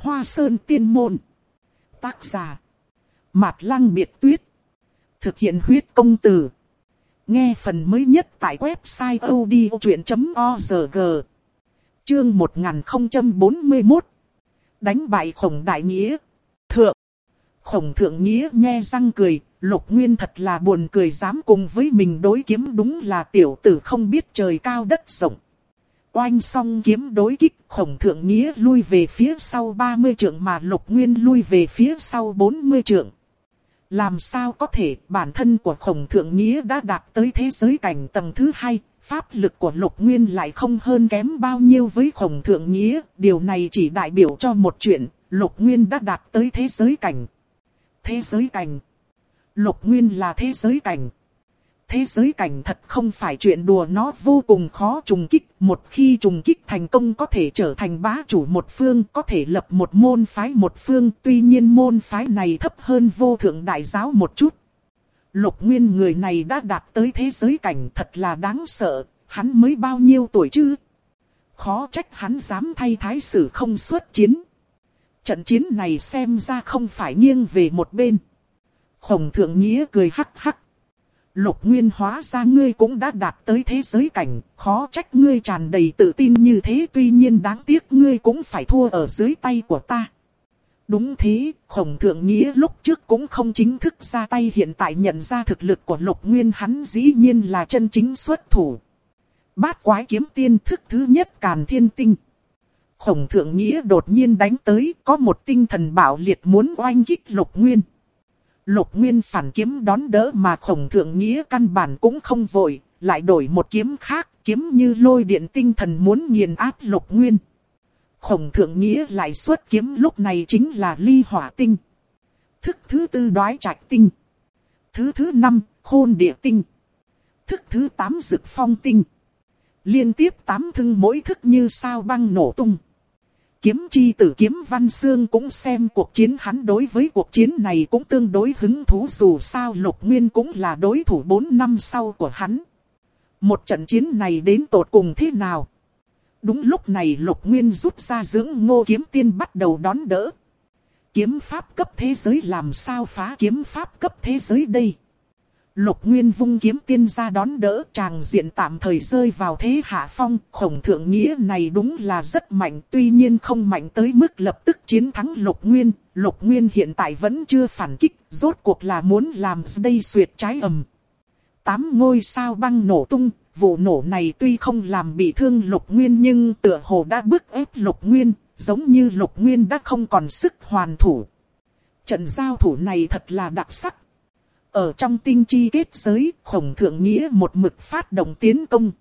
Hoa Sơn Tiên Môn. Tác giả Mạt Lăng Biệt Tuyết. Thực hiện huyết công từ. Nghe phần mới nhất tại website odchuyện.org. Chương 1041. Đánh bại Khổng Đại Nghĩa. Thượng. Khổng Thượng Nghĩa nhe răng cười. Lục Nguyên thật là buồn cười, dám cùng với mình đối kiếm, đúng là tiểu tử không biết trời cao đất rộng. Oanh xong kiếm đối kích, Khổng Thượng Nghĩa lui về phía sau 30 trượng mà Lục Nguyên lui về phía sau 40 trượng. Làm sao có thể, bản thân của Khổng Thượng Nghĩa đã đạt tới thế giới cảnh tầng thứ 2, pháp lực của Lục Nguyên lại không hơn kém bao nhiêu với Khổng Thượng Nghĩa. Điều này chỉ đại biểu cho một chuyện, Lục Nguyên đã đạt tới thế giới cảnh. Thế giới cảnh. Lục Nguyên là thế giới cảnh. Thế giới cảnh thật không phải chuyện đùa, nó vô cùng khó trùng kích. Một khi trùng kích thành công có thể trở thành bá chủ một phương, có thể lập một môn phái một phương. Tuy nhiên môn phái này thấp hơn vô thượng đại giáo một chút. Lục Nguyên người này đã đạt tới thế giới cảnh, thật là đáng sợ. Hắn mới bao nhiêu tuổi chứ? Khó trách hắn dám thay thái sử không xuất chiến. Trận chiến này xem ra không phải nghiêng về một bên. Khổng Thượng Nghĩa cười hắc hắc. Lục Nguyên, hóa ra ngươi cũng đã đạt tới thế giới cảnh, khó trách ngươi tràn đầy tự tin như thế, tuy nhiên đáng tiếc ngươi cũng phải thua ở dưới tay của ta. Đúng thế, Khổng Thượng Nghĩa lúc trước cũng không chính thức ra tay, hiện tại nhận ra thực lực của Lục Nguyên, hắn dĩ nhiên là chân chính xuất thủ. Bát Quái Kiếm Tiên thức thứ nhất Càn Thiên Tinh. Khổng Thượng Nghĩa đột nhiên đánh tới, có một tinh thần bạo liệt muốn oanh kích Lục Nguyên. Lục Nguyên phản kiếm đón đỡ mà Khổng Thượng Nghĩa căn bản cũng không vội, lại đổi một kiếm khác, kiếm như lôi điện tinh thần muốn nghiền áp Lục Nguyên. Khổng Thượng Nghĩa lại xuất kiếm, lúc này chính là Ly Hỏa Tinh. Thức thứ tư Đoái Trạch Tinh. Thứ 5 Khôn Địa Tinh. Thức thứ 8 Dực Phong Tinh. Liên tiếp 8 thức mỗi thức như sao băng nổ tung. Kiếm chi tử Kiếm Văn Xương cũng xem cuộc chiến, hắn đối với cuộc chiến này cũng tương đối hứng thú, dù sao Lục Nguyên cũng là đối thủ 4 năm sau của hắn. Một trận chiến này đến tột cùng thế nào? Đúng lúc này Lục Nguyên rút ra Dưỡng Ngô Kiếm Tiên bắt đầu đón đỡ. Kiếm pháp cấp thế giới làm sao phá kiếm pháp cấp thế giới đây? Lục Nguyên vung kiếm tiên ra đón đỡ, tràng diện tạm thời rơi vào thế hạ phong. Khổng Thượng Nghĩa này đúng là rất mạnh, tuy nhiên không mạnh tới mức lập tức chiến thắng Lục Nguyên. Lục Nguyên hiện tại vẫn chưa phản kích, rốt cuộc là muốn làm đây suyệt trái ầm. 8 ngôi sao băng nổ tung, vụ nổ này tuy không làm bị thương Lục Nguyên nhưng tựa hồ đã bức ép Lục Nguyên, giống như Lục Nguyên đã không còn sức hoàn thủ. Trận giao thủ này thật là đặc sắc. Ở trong tinh chi kết giới, Khổng Thượng Nghĩa một mực phát động tiến công.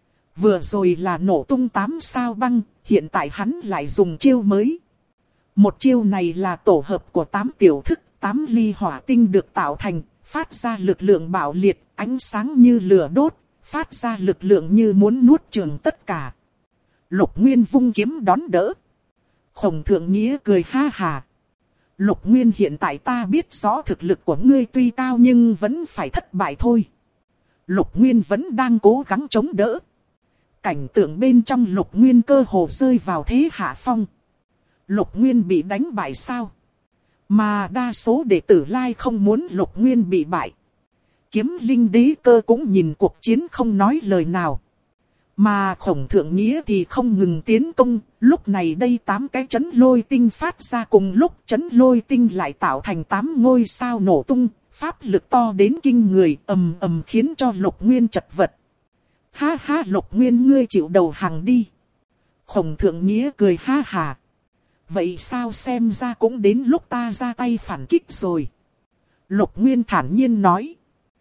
Vừa rồi là nổ tung 8 sao băng, hiện tại hắn lại dùng chiêu mới. Một chiêu này là tổ hợp của 8 tiểu thức, 8 ly hỏa tinh được tạo thành, phát ra lực lượng bạo liệt, ánh sáng như lửa đốt, phát ra lực lượng như muốn nuốt chửng tất cả. Lục Nguyên vung kiếm đón đỡ. Khổng Thượng Nghĩa cười ha hà. Lục Nguyên, hiện tại ta biết rõ thực lực của ngươi tuy cao nhưng vẫn phải thất bại thôi. Lục Nguyên vẫn đang cố gắng chống đỡ. Cảnh tượng bên trong Lục Nguyên cơ hồ rơi vào thế hạ phong. Lục Nguyên bị đánh bại sao? Mà đa số đệ tử Lai không muốn Lục Nguyên bị bại. Kiếm Linh Đế Cơ cũng nhìn cuộc chiến không nói lời nào. Mà Khổng Thượng Nghĩa thì không ngừng tiến công, lúc này đây 8 cái chấn lôi tinh phát ra cùng lúc, chấn lôi tinh lại tạo thành 8 ngôi sao nổ tung, pháp lực to đến kinh người, ầm ầm khiến cho Lục Nguyên chật vật. Ha ha, Lục Nguyên, ngươi chịu đầu hàng đi. Khổng Thượng Nghĩa cười ha hà. Vậy sao, xem ra cũng đến lúc ta ra tay phản kích rồi. Lục Nguyên thản nhiên nói.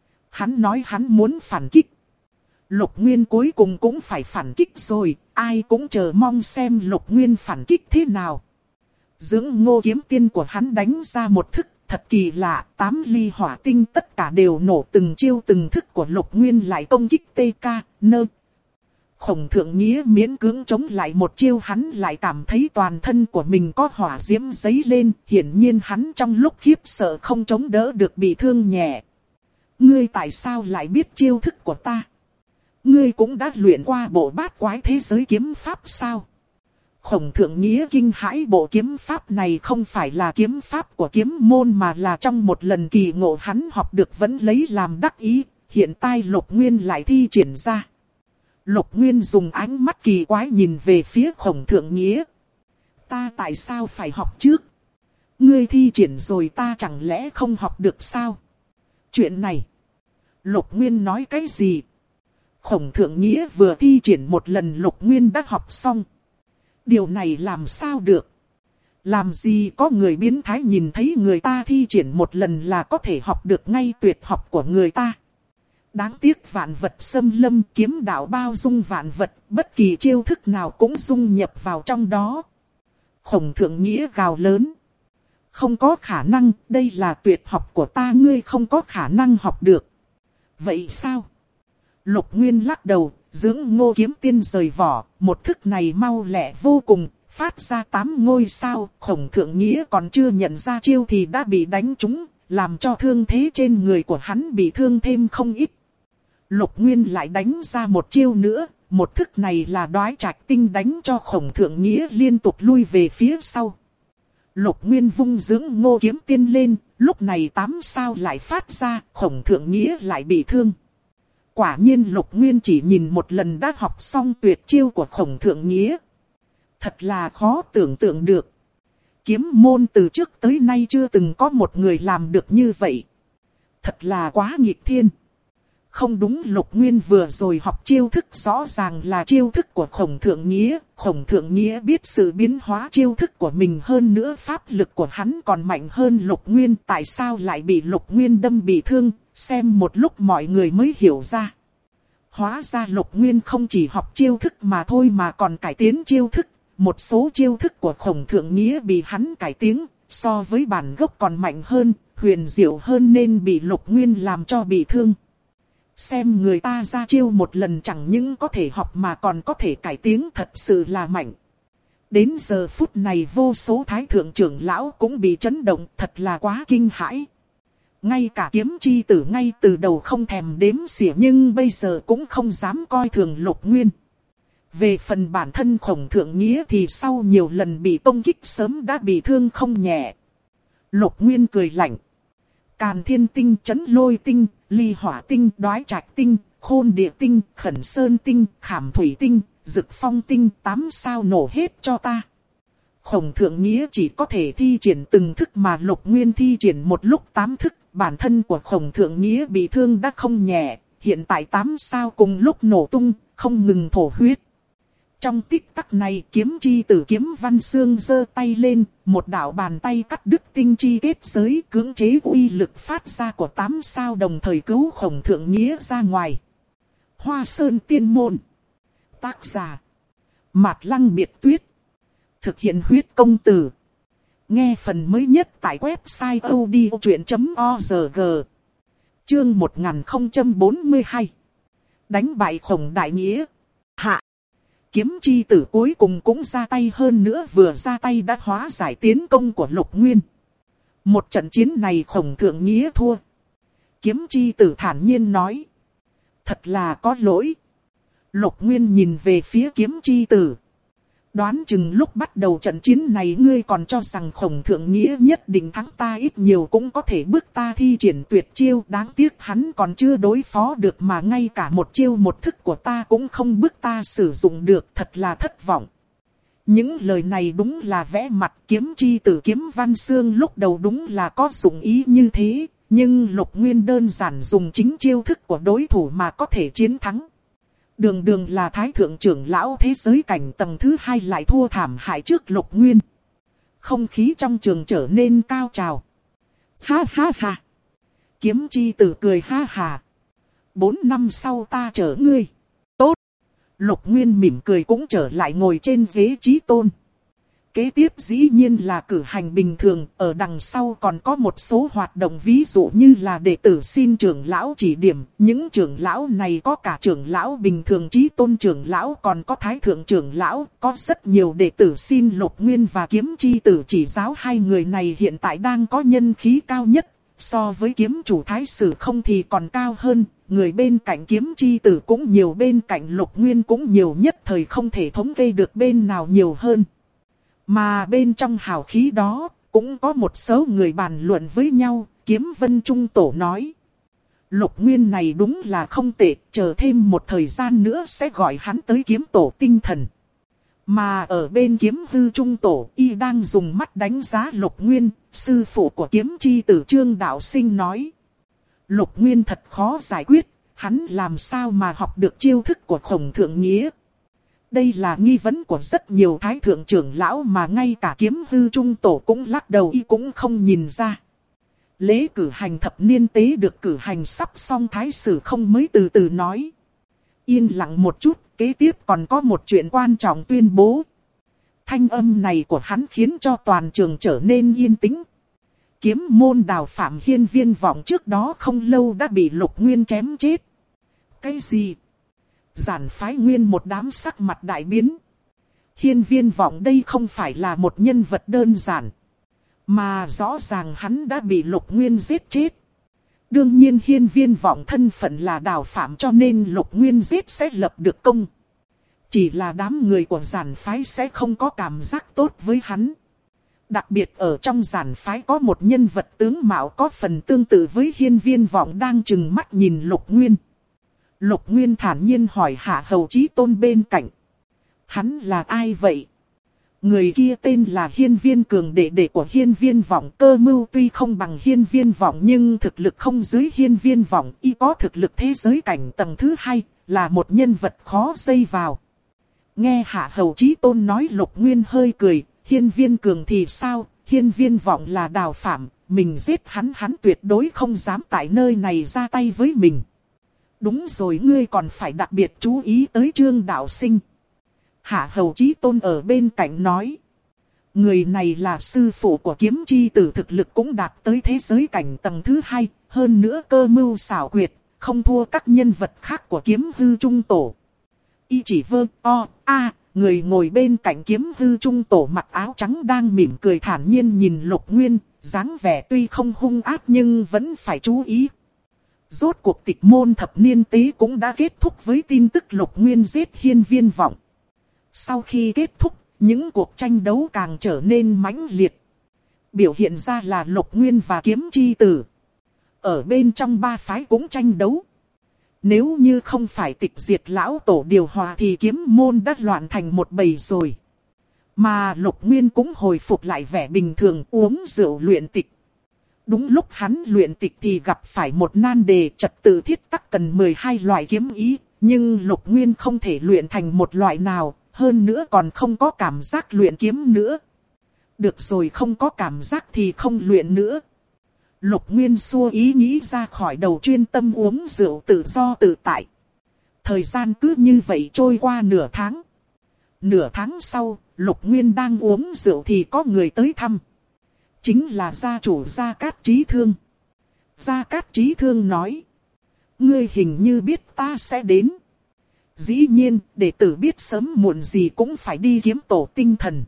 Hắn nói hắn muốn phản kích. Lục Nguyên cuối cùng cũng phải phản kích rồi, ai cũng chờ mong xem Lục Nguyên phản kích thế nào. Dưỡng Ngô Kiếm Tiên của hắn đánh ra một thức thật kỳ lạ, 8 ly hỏa tinh tất cả đều nổ, từng chiêu từng thức của Lục Nguyên lại công kích TK, nơ. Khổng Thượng Nghĩa miễn cưỡng chống lại một chiêu, hắn lại cảm thấy toàn thân của mình có hỏa diễm dấy lên, hiển nhiên hắn trong lúc khiếp sợ không chống đỡ được, bị thương nhẹ. Ngươi tại sao lại biết chiêu thức của ta? Ngươi cũng đã luyện qua bộ bát quái thế giới kiếm pháp sao? Khổng Thượng Nghĩa kinh hãi, bộ kiếm pháp này không phải là kiếm pháp của kiếm môn mà là trong một lần kỳ ngộ hắn học được vẫn lấy làm đắc ý, hiện tại Lục Nguyên lại thi triển ra. Lục Nguyên dùng ánh mắt kỳ quái nhìn về phía Khổng Thượng Nghĩa. Ta tại sao phải học trước? Ngươi thi triển rồi ta chẳng lẽ không học được sao? Chuyện này, Lục Nguyên nói cái gì? Khổng Thượng Nghĩa vừa thi triển một lần Lục Nguyên đã học xong. Điều này làm sao được? Làm gì có người biến thái nhìn thấy người ta thi triển một lần là có thể học được ngay tuyệt học của người ta. Đáng tiếc vạn vật xâm lâm, kiếm đạo bao dung vạn vật, bất kỳ chiêu thức nào cũng dung nhập vào trong đó. Khổng Thượng Nghĩa gào lớn. Không có khả năng, đây là tuyệt học của ta, ngươi không có khả năng học được. Vậy sao? Lục Nguyên lắc đầu, dưỡng Ngô Kiếm Tiên rời vỏ, một thức này mau lẹ vô cùng, phát ra 8 ngôi sao. Khổng Thượng Nghĩa còn chưa nhận ra chiêu thì đã bị đánh trúng, làm cho thương thế trên người của hắn bị thương thêm không ít. Lục Nguyên lại đánh ra một chiêu nữa, một thức này là Đoái Trạch Tinh đánh cho Khổng Thượng Nghĩa liên tục lui về phía sau. Lục Nguyên vung dưỡng Ngô Kiếm Tiên lên, lúc này 8 sao lại phát ra, Khổng Thượng Nghĩa lại bị thương. Quả nhiên Lục Nguyên chỉ nhìn một lần đã học xong tuyệt chiêu của Khổng Thượng Nghĩa. Thật là khó tưởng tượng được. Kiếm môn từ trước tới nay chưa từng có một người làm được như vậy. Thật là quá nghịch thiên. Không đúng, Lục Nguyên vừa rồi học chiêu thức rõ ràng là chiêu thức của Khổng Thượng Nghĩa. Khổng Thượng Nghĩa biết sự biến hóa chiêu thức của mình, hơn nữa pháp lực của hắn còn mạnh hơn Lục Nguyên. Tại sao lại bị Lục Nguyên đâm bị thương? Xem một lúc mọi người mới hiểu ra. Hóa ra Lục Nguyên không chỉ học chiêu thức mà thôi mà còn cải tiến chiêu thức. Một số chiêu thức của Khổng Thượng Nghĩa bị hắn cải tiến, so với bản gốc còn mạnh hơn, huyền diệu hơn nên bị Lục Nguyên làm cho bị thương. Xem người ta ra chiêu một lần chẳng những có thể học mà còn có thể cải tiến, thật sự là mạnh. Đến giờ phút này vô số thái thượng trưởng lão cũng bị chấn động, thật là quá kinh hãi. Ngay cả Kiếm Chi Tử ngay từ đầu không thèm đếm xỉa nhưng bây giờ cũng không dám coi thường Lục Nguyên. Về phần bản thân Khổng Thượng Nghĩa thì sau nhiều lần bị công kích sớm đã bị thương không nhẹ. Lục Nguyên cười lạnh. Càn Thiên Tinh, Chấn Lôi Tinh, Ly Hỏa Tinh, Đoái Trạch Tinh, Khôn Địa Tinh, Khẩn Sơn Tinh, Khảm Thủy Tinh, Dực Phong Tinh, 8 sao nổ hết cho ta. Khổng Thượng Nghĩa chỉ có thể thi triển từng thức mà Lục Nguyên thi triển một lúc 8 thức. Bản thân của Khổng Thượng Nghĩa bị thương đã không nhẹ, hiện tại 8 sao cùng lúc nổ tung, không ngừng thổ huyết. Trong tích tắc này Kiếm Chi Tử Kiếm Văn Xương giơ tay lên, một đạo bàn tay cắt đứt tinh chi kết giới, cưỡng chế uy lực phát ra của 8 sao đồng thời cứu Khổng Thượng Nghĩa ra ngoài. Hoa Sơn Tiên Môn. Tác giả Mạt Lăng Biệt Tuyết. Thực hiện huyết công từ. Nghe phần mới nhất tại website odchuyện.org. Chương 1042. Đánh bại Khổng Đại Nghĩa. Hạ. Kiếm Chi Tử cuối cùng cũng ra tay, hơn nữa vừa ra tay đã hóa giải tiến công của Lục Nguyên. Một trận chiến này Khổng Thượng Nghĩa thua. Kiếm Chi Tử thản nhiên nói. Thật là có lỗi. Lục Nguyên nhìn về phía Kiếm Chi Tử. Đoán chừng lúc bắt đầu trận chiến này ngươi còn cho rằng Khổng Thượng Nghĩa nhất định thắng ta, ít nhiều cũng có thể bước ta thi triển tuyệt chiêu. Đáng tiếc hắn còn chưa đối phó được mà ngay cả một chiêu một thức của ta cũng không bước ta sử dụng được, thật là thất vọng. Những lời này đúng là vẽ mặt. Kiếm Chi Tử Kiếm Văn Xương lúc đầu đúng là có dụng ý như thế, nhưng Lục Nguyên đơn giản dùng chính chiêu thức của đối thủ mà có thể chiến thắng. Đường đường là thái thượng trưởng lão thế giới cảnh tầng thứ 2 lại thua thảm hại trước Lục Nguyên. Không khí trong trường trở nên cao trào. Ha ha ha. Kiếm Chi Tử cười ha ha. 4 năm sau ta chở ngươi. Tốt. Lục Nguyên mỉm cười cũng trở lại ngồi trên ghế chí tôn. Kế tiếp dĩ nhiên là cử hành bình thường, ở đằng sau còn có một số hoạt động, ví dụ như là đệ tử xin trưởng lão chỉ điểm. Những trưởng lão này có cả trưởng lão bình thường, chí tôn trưởng lão, còn có thái thượng trưởng lão. Có rất nhiều đệ tử xin Lục Nguyên và Kiếm Chi Tử chỉ giáo, hai người này hiện tại đang có nhân khí cao nhất. So với kiếm chủ thái sử không thì còn cao hơn, người bên cạnh Kiếm Chi Tử cũng nhiều, bên cạnh Lục Nguyên cũng nhiều, nhất thời không thể thống kê được bên nào nhiều hơn. Mà bên trong hào khí đó, cũng có một số người bàn luận với nhau, Kiếm Vân Trung Tổ nói. Lục Nguyên này đúng là không tệ, chờ thêm một thời gian nữa sẽ gọi hắn tới kiếm tổ tinh thần. Mà ở bên Kiếm Hư Trung Tổ, y đang dùng mắt đánh giá Lục Nguyên, sư phụ của kiếm chi tử Trương Đạo Sinh nói. Lục Nguyên thật khó giải quyết, hắn làm sao mà học được chiêu thức của Khổng Thượng Nghĩa. Đây là nghi vấn của rất nhiều thái thượng trưởng lão mà ngay cả Kiếm Hư Trung Tổ cũng lắc đầu y cũng không nhìn ra. Lễ cử hành thập niên tế được cử hành sắp xong, Thái Sử Không mới từ từ nói. Yên lặng một chút, kế tiếp còn có một chuyện quan trọng tuyên bố. Thanh âm này của hắn khiến cho toàn trường trở nên yên tĩnh. Kiếm môn Đào Phạm Hiên Viên Vọng trước đó không lâu đã bị Lục Nguyên chém chết. Cái gì? Giản phái nguyên một đám sắc mặt đại biến. Hiên Viên Vọng đây không phải là một nhân vật đơn giản. Mà rõ ràng hắn đã bị Lục Nguyên giết chết. Đương nhiên Hiên Viên Vọng thân phận là Đào Phạm cho nên Lục Nguyên giết sẽ lập được công. Chỉ là đám người của giản phái sẽ không có cảm giác tốt với hắn. Đặc biệt ở trong giản phái có một nhân vật tướng mạo có phần tương tự với Hiên Viên Vọng đang trừng mắt nhìn Lục Nguyên. Lục Nguyên thản nhiên hỏi Hạ Hầu Chí Tôn bên cạnh. Hắn là ai vậy? Người kia tên là Hiên Viên Cường, đệ đệ của Hiên Viên Vọng. Cơ mưu tuy không bằng Hiên Viên Vọng nhưng thực lực không dưới Hiên Viên Vọng. Y có thực lực thế giới cảnh tầng thứ 2, là một nhân vật khó dây vào. Nghe Hạ Hầu Chí Tôn nói Lục Nguyên hơi cười. Hiên Viên Cường thì sao? Hiên Viên Vọng là Đào Phạm, mình giết hắn tuyệt đối không dám tại nơi này ra tay với mình. Đúng rồi, ngươi còn phải đặc biệt chú ý tới Trương Đạo Sinh. Hạ Hầu Chí Tôn ở bên cạnh nói. Người này là sư phụ của kiếm chi tử, thực lực cũng đạt tới thế giới cảnh tầng thứ 2. Hơn nữa cơ mưu xảo quyệt, không thua các nhân vật khác của Kiếm Hư Trung Tổ. Y chỉ người ngồi bên cạnh Kiếm Hư Trung Tổ mặc áo trắng đang mỉm cười thản nhiên nhìn Lục Nguyên. Dáng vẻ tuy không hung ác nhưng vẫn phải chú ý. Rốt cuộc tịch môn thập niên tế cũng đã kết thúc với tin tức Lục Nguyên giết Hiên Viên Vọng. Sau khi kết thúc, những cuộc tranh đấu càng trở nên mãnh liệt. Biểu hiện ra là Lục Nguyên và Kiếm Chi Tử. Ở bên trong ba phái cũng tranh đấu. Nếu như không phải tịch diệt lão tổ điều hòa thì kiếm môn đã loạn thành một bầy rồi. Mà Lục Nguyên cũng hồi phục lại vẻ bình thường, uống rượu luyện tịch. Đúng lúc hắn luyện tịch thì gặp phải một nan đề, trật tự thiết tắc cần 12 loại kiếm ý. Nhưng Lục Nguyên không thể luyện thành một loại nào, hơn nữa còn không có cảm giác luyện kiếm nữa. Được rồi, không có cảm giác thì không luyện nữa. Lục Nguyên xua ý nghĩ ra khỏi đầu, chuyên tâm uống rượu tự do tự tại. Thời gian cứ như vậy trôi qua nửa tháng. Nửa tháng sau, Lục Nguyên đang uống rượu thì có người tới thăm. Chính là gia chủ Gia Cát Chí Thương. Gia Cát Chí Thương nói. Ngươi hình như biết ta sẽ đến. Dĩ nhiên, đệ tử biết sớm muộn gì cũng phải đi kiếm tổ tinh thần.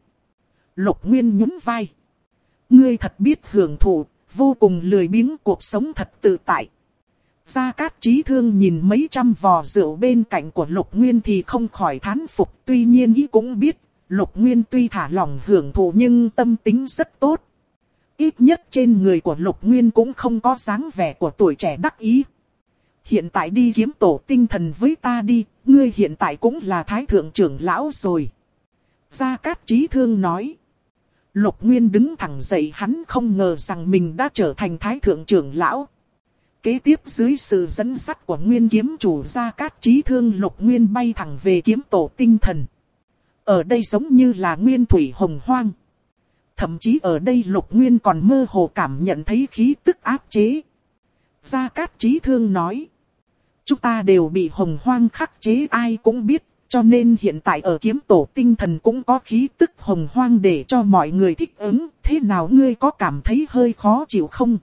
Lục Nguyên nhún vai. Ngươi thật biết hưởng thụ, vô cùng lười biếng, cuộc sống thật tự tại. Gia Cát Chí Thương nhìn mấy trăm vò rượu bên cạnh của Lục Nguyên thì không khỏi thán phục. Tuy nhiên ý cũng biết, Lục Nguyên tuy thả lỏng hưởng thụ nhưng tâm tính rất tốt. Ít nhất trên người của Lục Nguyên cũng không có dáng vẻ của tuổi trẻ đắc ý. Hiện tại đi kiếm tổ tinh thần với ta đi, ngươi hiện tại cũng là thái thượng trưởng lão rồi. Gia Cát Chí Thương nói. Lục Nguyên đứng thẳng dậy, hắn không ngờ rằng mình đã trở thành thái thượng trưởng lão. Kế tiếp dưới sự dẫn dắt của Nguyên kiếm chủ Gia Cát Chí Thương, Lục Nguyên bay thẳng về kiếm tổ tinh thần. Ở đây giống như là nguyên thủy hồng hoang. Thậm chí ở đây Lục Nguyên còn mơ hồ cảm nhận thấy khí tức áp chế. Gia Cát Chí Thương nói. Chúng ta đều bị hồng hoang khắc chế ai cũng biết, cho nên hiện tại ở kiếm tổ tinh thần cũng có khí tức hồng hoang để cho mọi người thích ứng. Thế nào, ngươi có cảm thấy hơi khó chịu không?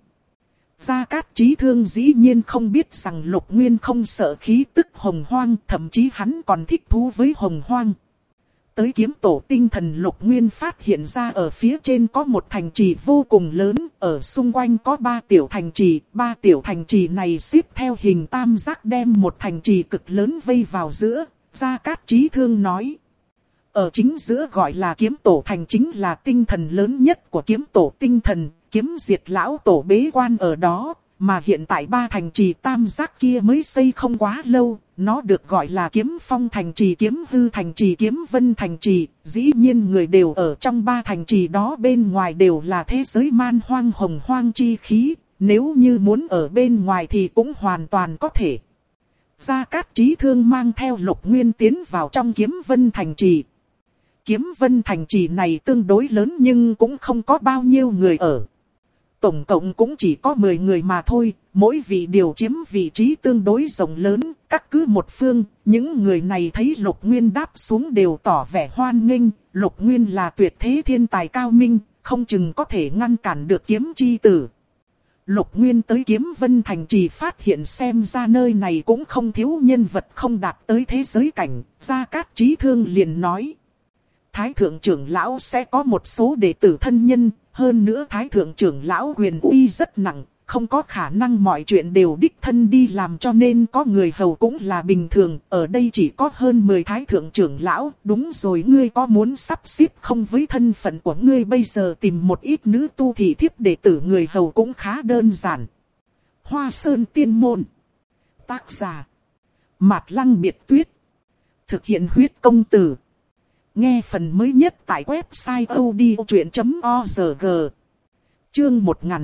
Gia Cát Chí Thương dĩ nhiên không biết rằng Lục Nguyên không sợ khí tức hồng hoang, thậm chí hắn còn thích thú với hồng hoang. Tới kiếm tổ tinh thần, Lục Nguyên phát hiện ra ở phía trên có một thành trì vô cùng lớn, ở xung quanh có 3 tiểu thành trì, 3 tiểu thành trì này xếp theo hình tam giác đem một thành trì cực lớn vây vào giữa. Gia Cát Chí Thương nói. Ở chính giữa gọi là kiếm tổ thành chính là tinh thần lớn nhất của kiếm tổ tinh thần, kiếm diệt lão tổ bế quan ở đó. Mà hiện tại ba thành trì tam giác kia mới xây không quá lâu, nó được gọi là kiếm phong thành trì, kiếm hư thành trì, kiếm vân thành trì. Dĩ nhiên người đều ở trong ba thành trì đó, bên ngoài đều là thế giới man hoang hồng hoang chi khí. Nếu như muốn ở bên ngoài thì cũng hoàn toàn có thể. Gia Cát Chí Thương mang theo Lục Nguyên tiến vào trong kiếm vân thành trì. Kiếm vân thành trì này tương đối lớn nhưng cũng không có bao nhiêu người ở. Tổng cộng cũng chỉ có 10 người mà thôi, mỗi vị đều chiếm vị trí tương đối rộng lớn, các cứ một phương. Những người này thấy Lục Nguyên đáp xuống đều tỏ vẻ hoan nghênh. Lục Nguyên là tuyệt thế thiên tài cao minh, không chừng có thể ngăn cản được kiếm chi tử. Lục Nguyên tới kiếm vân thành trì phát hiện xem ra nơi này cũng không thiếu nhân vật không đạt tới thế giới cảnh. Gia Cát Chí Thương liền nói. Thái thượng trưởng lão sẽ có một số đệ tử thân nhân, hơn nữa thái thượng trưởng lão quyền uy rất nặng, không có khả năng mọi chuyện đều đích thân đi làm, cho nên có người hầu cũng là bình thường. Ở đây chỉ có hơn 10 thái thượng trưởng lão. Đúng rồi, ngươi có muốn sắp xếp không? Với thân phận của ngươi bây giờ tìm một ít nữ tu thị thiếp đệ tử người hầu cũng khá đơn giản. Hoa Sơn Tiên Môn. Tác giả Mạt Lăng Biệt Tuyết. Thực hiện huyết công từ. Nghe phần mới nhất tại website odchuyện.org. Chương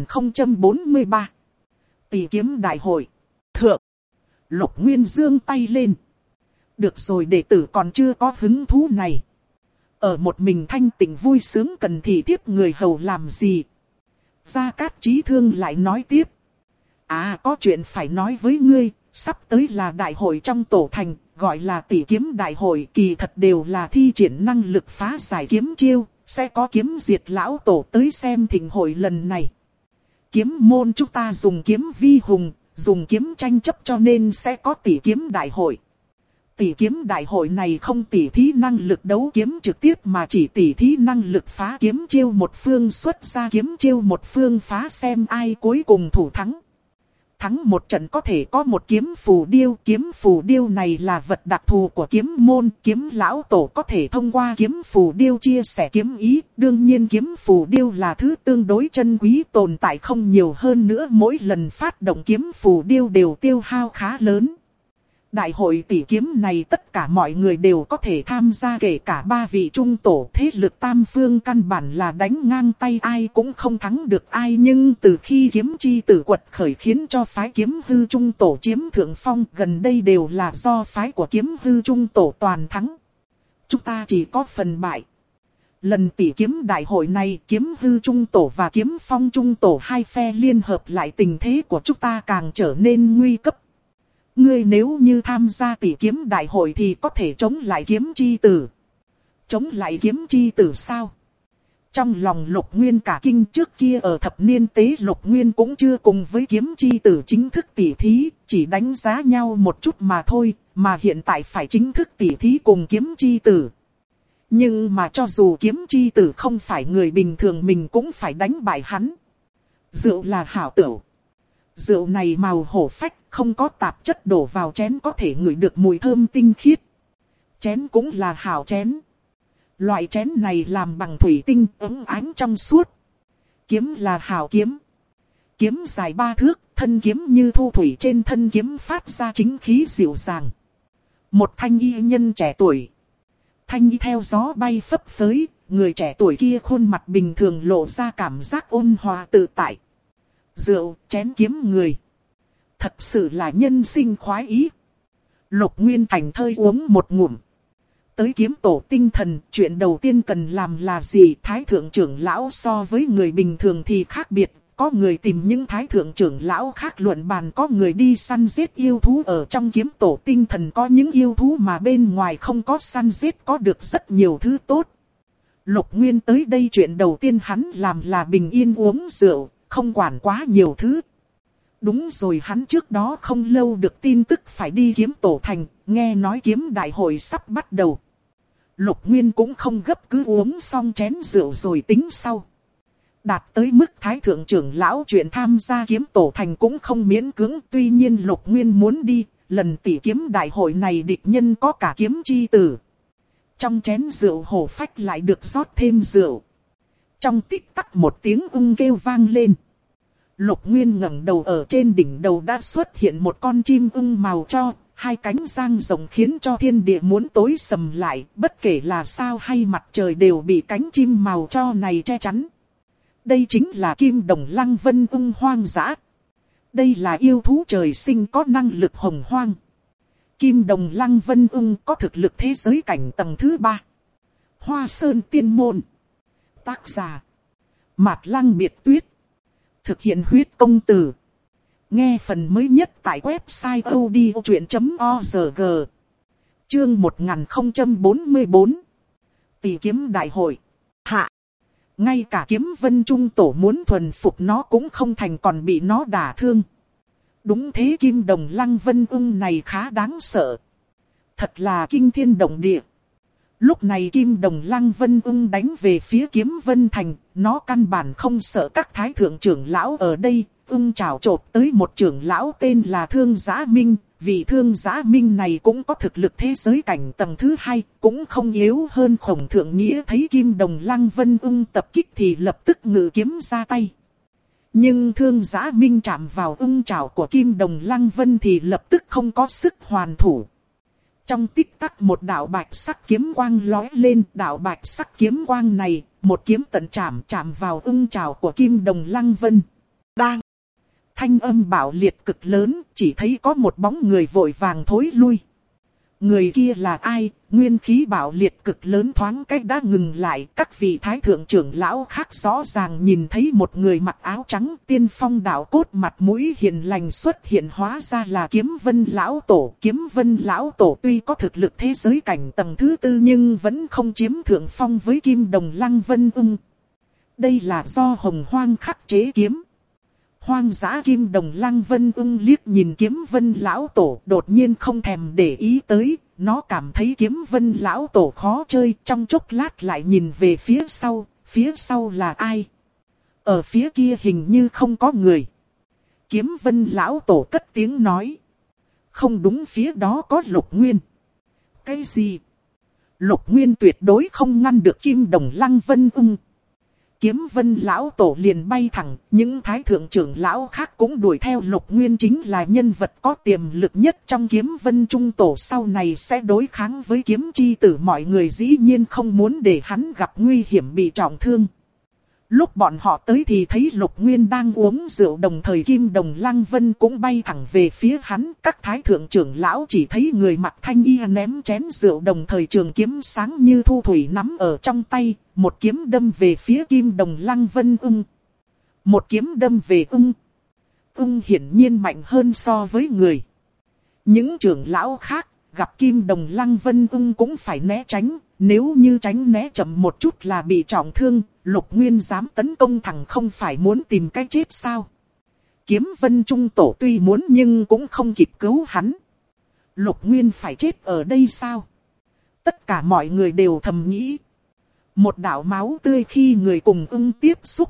1043. Tỷ kiếm đại hội. Thượng. Lục Nguyên giương tay lên. Được rồi, đệ tử còn chưa có hứng thú này. Ở một mình thanh tịnh vui sướng cần thị thiếp người hầu làm gì? Gia Cát Chí Thương lại nói tiếp. Có chuyện phải nói với ngươi. Sắp tới là đại hội trong tổ thành, gọi là tỷ kiếm đại hội, kỳ thật đều là thi triển năng lực phá giải kiếm chiêu, sẽ có kiếm diệt lão tổ tới xem thịnh hội lần này. Kiếm môn chúng ta dùng kiếm vi hùng, dùng kiếm tranh chấp, cho nên sẽ có tỷ kiếm đại hội. Tỷ kiếm đại hội này không tỉ thí năng lực đấu kiếm trực tiếp mà chỉ tỉ thí năng lực phá kiếm chiêu, một phương xuất ra kiếm chiêu một phương phá, xem ai cuối cùng thủ thắng. Thắng một trận có thể có một kiếm phù điêu. Kiếm phù điêu này là vật đặc thù của kiếm môn. Kiếm lão tổ có thể thông qua kiếm phù điêu chia sẻ kiếm ý. Đương nhiên kiếm phù điêu là thứ tương đối chân quý, tồn tại không nhiều, hơn nữa mỗi lần phát động kiếm phù điêu đều tiêu hao khá lớn. Đại hội tỷ kiếm này tất cả mọi người đều có thể tham gia, kể cả 3 vị trung tổ. Thế lực tam phương căn bản là đánh ngang tay, ai cũng không thắng được ai. Nhưng từ khi kiếm chi tử quật khởi khiến cho phái kiếm hư trung tổ chiếm thượng phong, gần đây đều là do phái của kiếm hư trung tổ toàn thắng. Chúng ta chỉ có phần bại. Lần tỷ kiếm đại hội này, kiếm hư trung tổ và kiếm phong trung tổ hai phe liên hợp lại, tình thế của chúng ta càng trở nên nguy cấp. Ngươi nếu như tham gia tỷ kiếm đại hội thì có thể chống lại kiếm chi tử. Chống lại kiếm chi tử sao? Trong lòng Lục Nguyên cả kinh, trước kia ở thập niên tế Lục Nguyên cũng chưa cùng với kiếm chi tử chính thức tỷ thí, chỉ đánh giá nhau một chút mà thôi, mà hiện tại phải chính thức tỷ thí cùng kiếm chi tử. Nhưng mà cho dù kiếm chi tử không phải người bình thường, mình cũng phải đánh bại hắn. Rượu là hảo tửu. Rượu này màu hổ phách, không có tạp chất, đổ vào chén có thể ngửi được mùi thơm tinh khiết. Chén cũng là hảo chén. Loại chén này làm bằng thủy tinh, óng ánh trong suốt. Kiếm là hảo kiếm. Kiếm dài 3 thước, thân kiếm như thu thủy, trên thân kiếm phát ra chính khí dịu dàng. Một thanh y nhân trẻ tuổi. Thanh y theo gió bay phấp phới, người trẻ tuổi kia khuôn mặt bình thường lộ ra cảm giác ôn hòa tự tại. Rượu, chén kiếm người. Thật sự là nhân sinh khoái ý. Lục Nguyên thành thơi uống một ngụm. Tới kiếm tổ tinh thần, chuyện đầu tiên cần làm là gì? Thái thượng trưởng lão so với người bình thường thì khác biệt. Có người tìm những thái thượng trưởng lão khác luận bàn, có người đi săn giết yêu thú. Ở trong kiếm tổ tinh thần có những yêu thú mà bên ngoài không có săn giết, có được rất nhiều thứ tốt. Lục Nguyên tới đây chuyện đầu tiên hắn làm là bình yên uống rượu, không quản quá nhiều thứ. Đúng rồi, hắn trước đó không lâu được tin tức phải đi kiếm tổ thành, nghe nói kiếm đại hội sắp bắt đầu. Lục Nguyên cũng không gấp, cứ uống xong chén rượu rồi tính sau. Đạt tới mức thái thượng trưởng lão, chuyện tham gia kiếm tổ thành cũng không miễn cưỡng. Tuy nhiên Lục Nguyên muốn đi, lần tỷ kiếm đại hội này địch nhân có cả kiếm chi tử. Trong chén rượu hổ phách lại được rót thêm rượu. Trong tích tắc một tiếng ưng kêu vang lên. Lục Nguyên ngẩng đầu, ở trên đỉnh đầu đã xuất hiện một con chim ưng màu cho, hai cánh dang rộng khiến cho thiên địa muốn tối sầm lại, bất kể là sao hay mặt trời đều bị cánh chim màu cho này che chắn. Đây chính là Kim Đồng Lăng Vân ưng hoang dã. Đây là yêu thú trời sinh có năng lực hồng hoang. Kim Đồng Lăng Vân ưng có thực lực thế giới cảnh tầng thứ 3. Hoa Sơn Tiên Môn. Tác giả Mạt Lăng Biệt Tuyết. Thực hiện huyết công từ. Nghe phần mới nhất tại website odchuyện.org. Chương 1044. Tỷ kiếm đại hội. Hạ. Ngay cả Kiếm Vân Trung Tổ muốn thuần phục nó cũng không thành, còn bị nó đả thương. Đúng thế, Kim Đồng Lăng Vân ưng này khá đáng sợ. Thật là kinh thiên động địa. Lúc này Kim Đồng Lăng Vân ưng đánh về phía Kiếm Vân Thành, nó căn bản không sợ các thái thượng trưởng lão ở đây. Ưng chảo chộp tới một trưởng lão tên là Thương Giá Minh. Vị Thương Giá Minh này cũng có thực lực thế giới cảnh tầng thứ 2, cũng không yếu hơn Khổng Thượng Nghĩa. Thấy Kim Đồng Lăng Vân ưng tập kích thì lập tức ngự kiếm ra tay. Nhưng Thương Giá Minh chạm vào ưng chảo của Kim Đồng Lăng Vân thì lập tức không có sức hoàn thủ. Trong tích tắc một đạo bạch sắc kiếm quang lóe lên, đạo bạch sắc kiếm quang này, một kiếm tận chạm vào ưng chảo của Kim Đồng Lăng Vân. Đang thanh âm bạo liệt cực lớn, chỉ thấy có một bóng người vội vàng thối lui. Người kia là ai? Nguyên khí bạo liệt cực lớn thoáng cách đã ngừng lại. Các vị thái thượng trưởng lão khác rõ ràng nhìn thấy một người mặc áo trắng, tiên phong đạo cốt, mặt mũi hiền lành xuất hiện, hóa ra là Kiếm Vân Lão Tổ. Kiếm Vân Lão Tổ tuy có thực lực thế giới cảnh tầng thứ 4 nhưng vẫn không chiếm thượng phong với Kim Đồng Lăng Vân ưng. Đây là do Hồng Hoang khắc chế kiếm. Hoang dã Kim Đồng Lăng Vân ưng liếc nhìn Kiếm Vân Lão Tổ, đột nhiên không thèm để ý tới. Nó cảm thấy Kiếm Vân Lão Tổ khó chơi, trong chốc lát lại nhìn về phía sau là ai? Ở phía kia hình như không có người. Kiếm Vân Lão Tổ cất tiếng nói. Không đúng, phía đó có Lục Nguyên. Cái gì? Lục Nguyên tuyệt đối không ngăn được Kim Đồng Lăng Vân ưng. Kiếm Vân Lão Tổ liền bay thẳng, những thái thượng trưởng lão khác cũng đuổi theo. Lục Nguyên chính là nhân vật có tiềm lực nhất trong Kiếm Vân Trung Tổ, sau này sẽ đối kháng với Kiếm Chi Tử. Mọi người dĩ nhiên không muốn để hắn gặp nguy hiểm bị trọng thương. Lúc bọn họ tới thì thấy Lục Nguyên đang uống rượu, đồng thời Kim Đồng Lăng Vân cũng bay thẳng về phía hắn. Các thái thượng trưởng lão chỉ thấy người mặc thanh y ném chén rượu, đồng thời trường kiếm sáng như thu thủy nắm ở trong tay, một kiếm đâm về phía Kim Đồng Lăng Vân ưng. Một kiếm đâm về ưng. Ưng hiển nhiên mạnh hơn so với người. Những trưởng lão khác gặp Kim Đồng Lăng Vân ưng cũng phải né tránh, nếu như tránh né chậm một chút là bị trọng thương. Lục Nguyên dám tấn công thẳng, không phải muốn tìm cái chết sao? Kiếm Vân Trung Tổ tuy muốn nhưng cũng không kịp cứu hắn. Lục Nguyên phải chết ở đây sao? Tất cả mọi người đều thầm nghĩ. Một đạo máu tươi khi người cùng ưng tiếp xúc.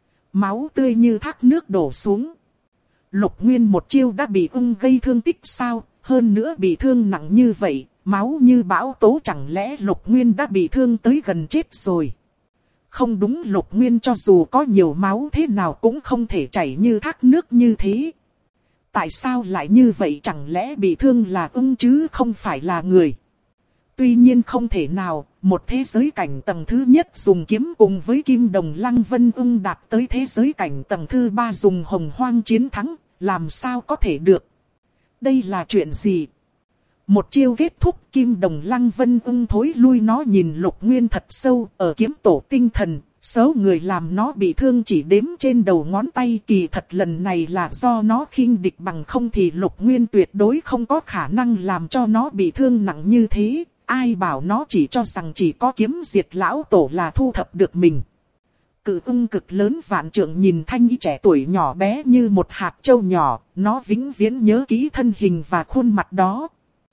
Máu tươi như thác nước đổ xuống. Lục Nguyên một chiêu đã bị ưng gây thương tích sao? Hơn nữa bị thương nặng như vậy, máu như bão tố, chẳng lẽ Lục Nguyên đã bị thương tới gần chết rồi? Không đúng, Lục Nguyên cho dù có nhiều máu thế nào cũng không thể chảy như thác nước như thế. Tại sao lại như vậy? Chẳng lẽ bị thương là ưng chứ không phải là người? Tuy nhiên không thể nào, một thế giới cảnh tầng thứ nhất dùng kiếm cùng với Kim Đồng Lăng Vân ưng đạt tới thế giới cảnh tầng thứ 3 dùng hồng hoang chiến thắng, làm sao có thể được? Đây là chuyện gì? Một chiêu kết thúc, Kim Đồng Lăng Vân ưng thối lui, nó nhìn Lục Nguyên thật sâu. Ở kiếm tổ tinh thần, số người làm nó bị thương chỉ đếm trên đầu ngón tay. Kỳ thật lần này là do nó khinh địch, bằng không thì Lục Nguyên tuyệt đối không có khả năng làm cho nó bị thương nặng như thế. Ai bảo nó chỉ cho rằng chỉ có kiếm diệt lão tổ là thu thập được mình. Cự ưng cực lớn vạn trượng nhìn thanh y trẻ tuổi nhỏ bé như một hạt châu nhỏ, nó vĩnh viễn nhớ kỹ thân hình và khuôn mặt đó.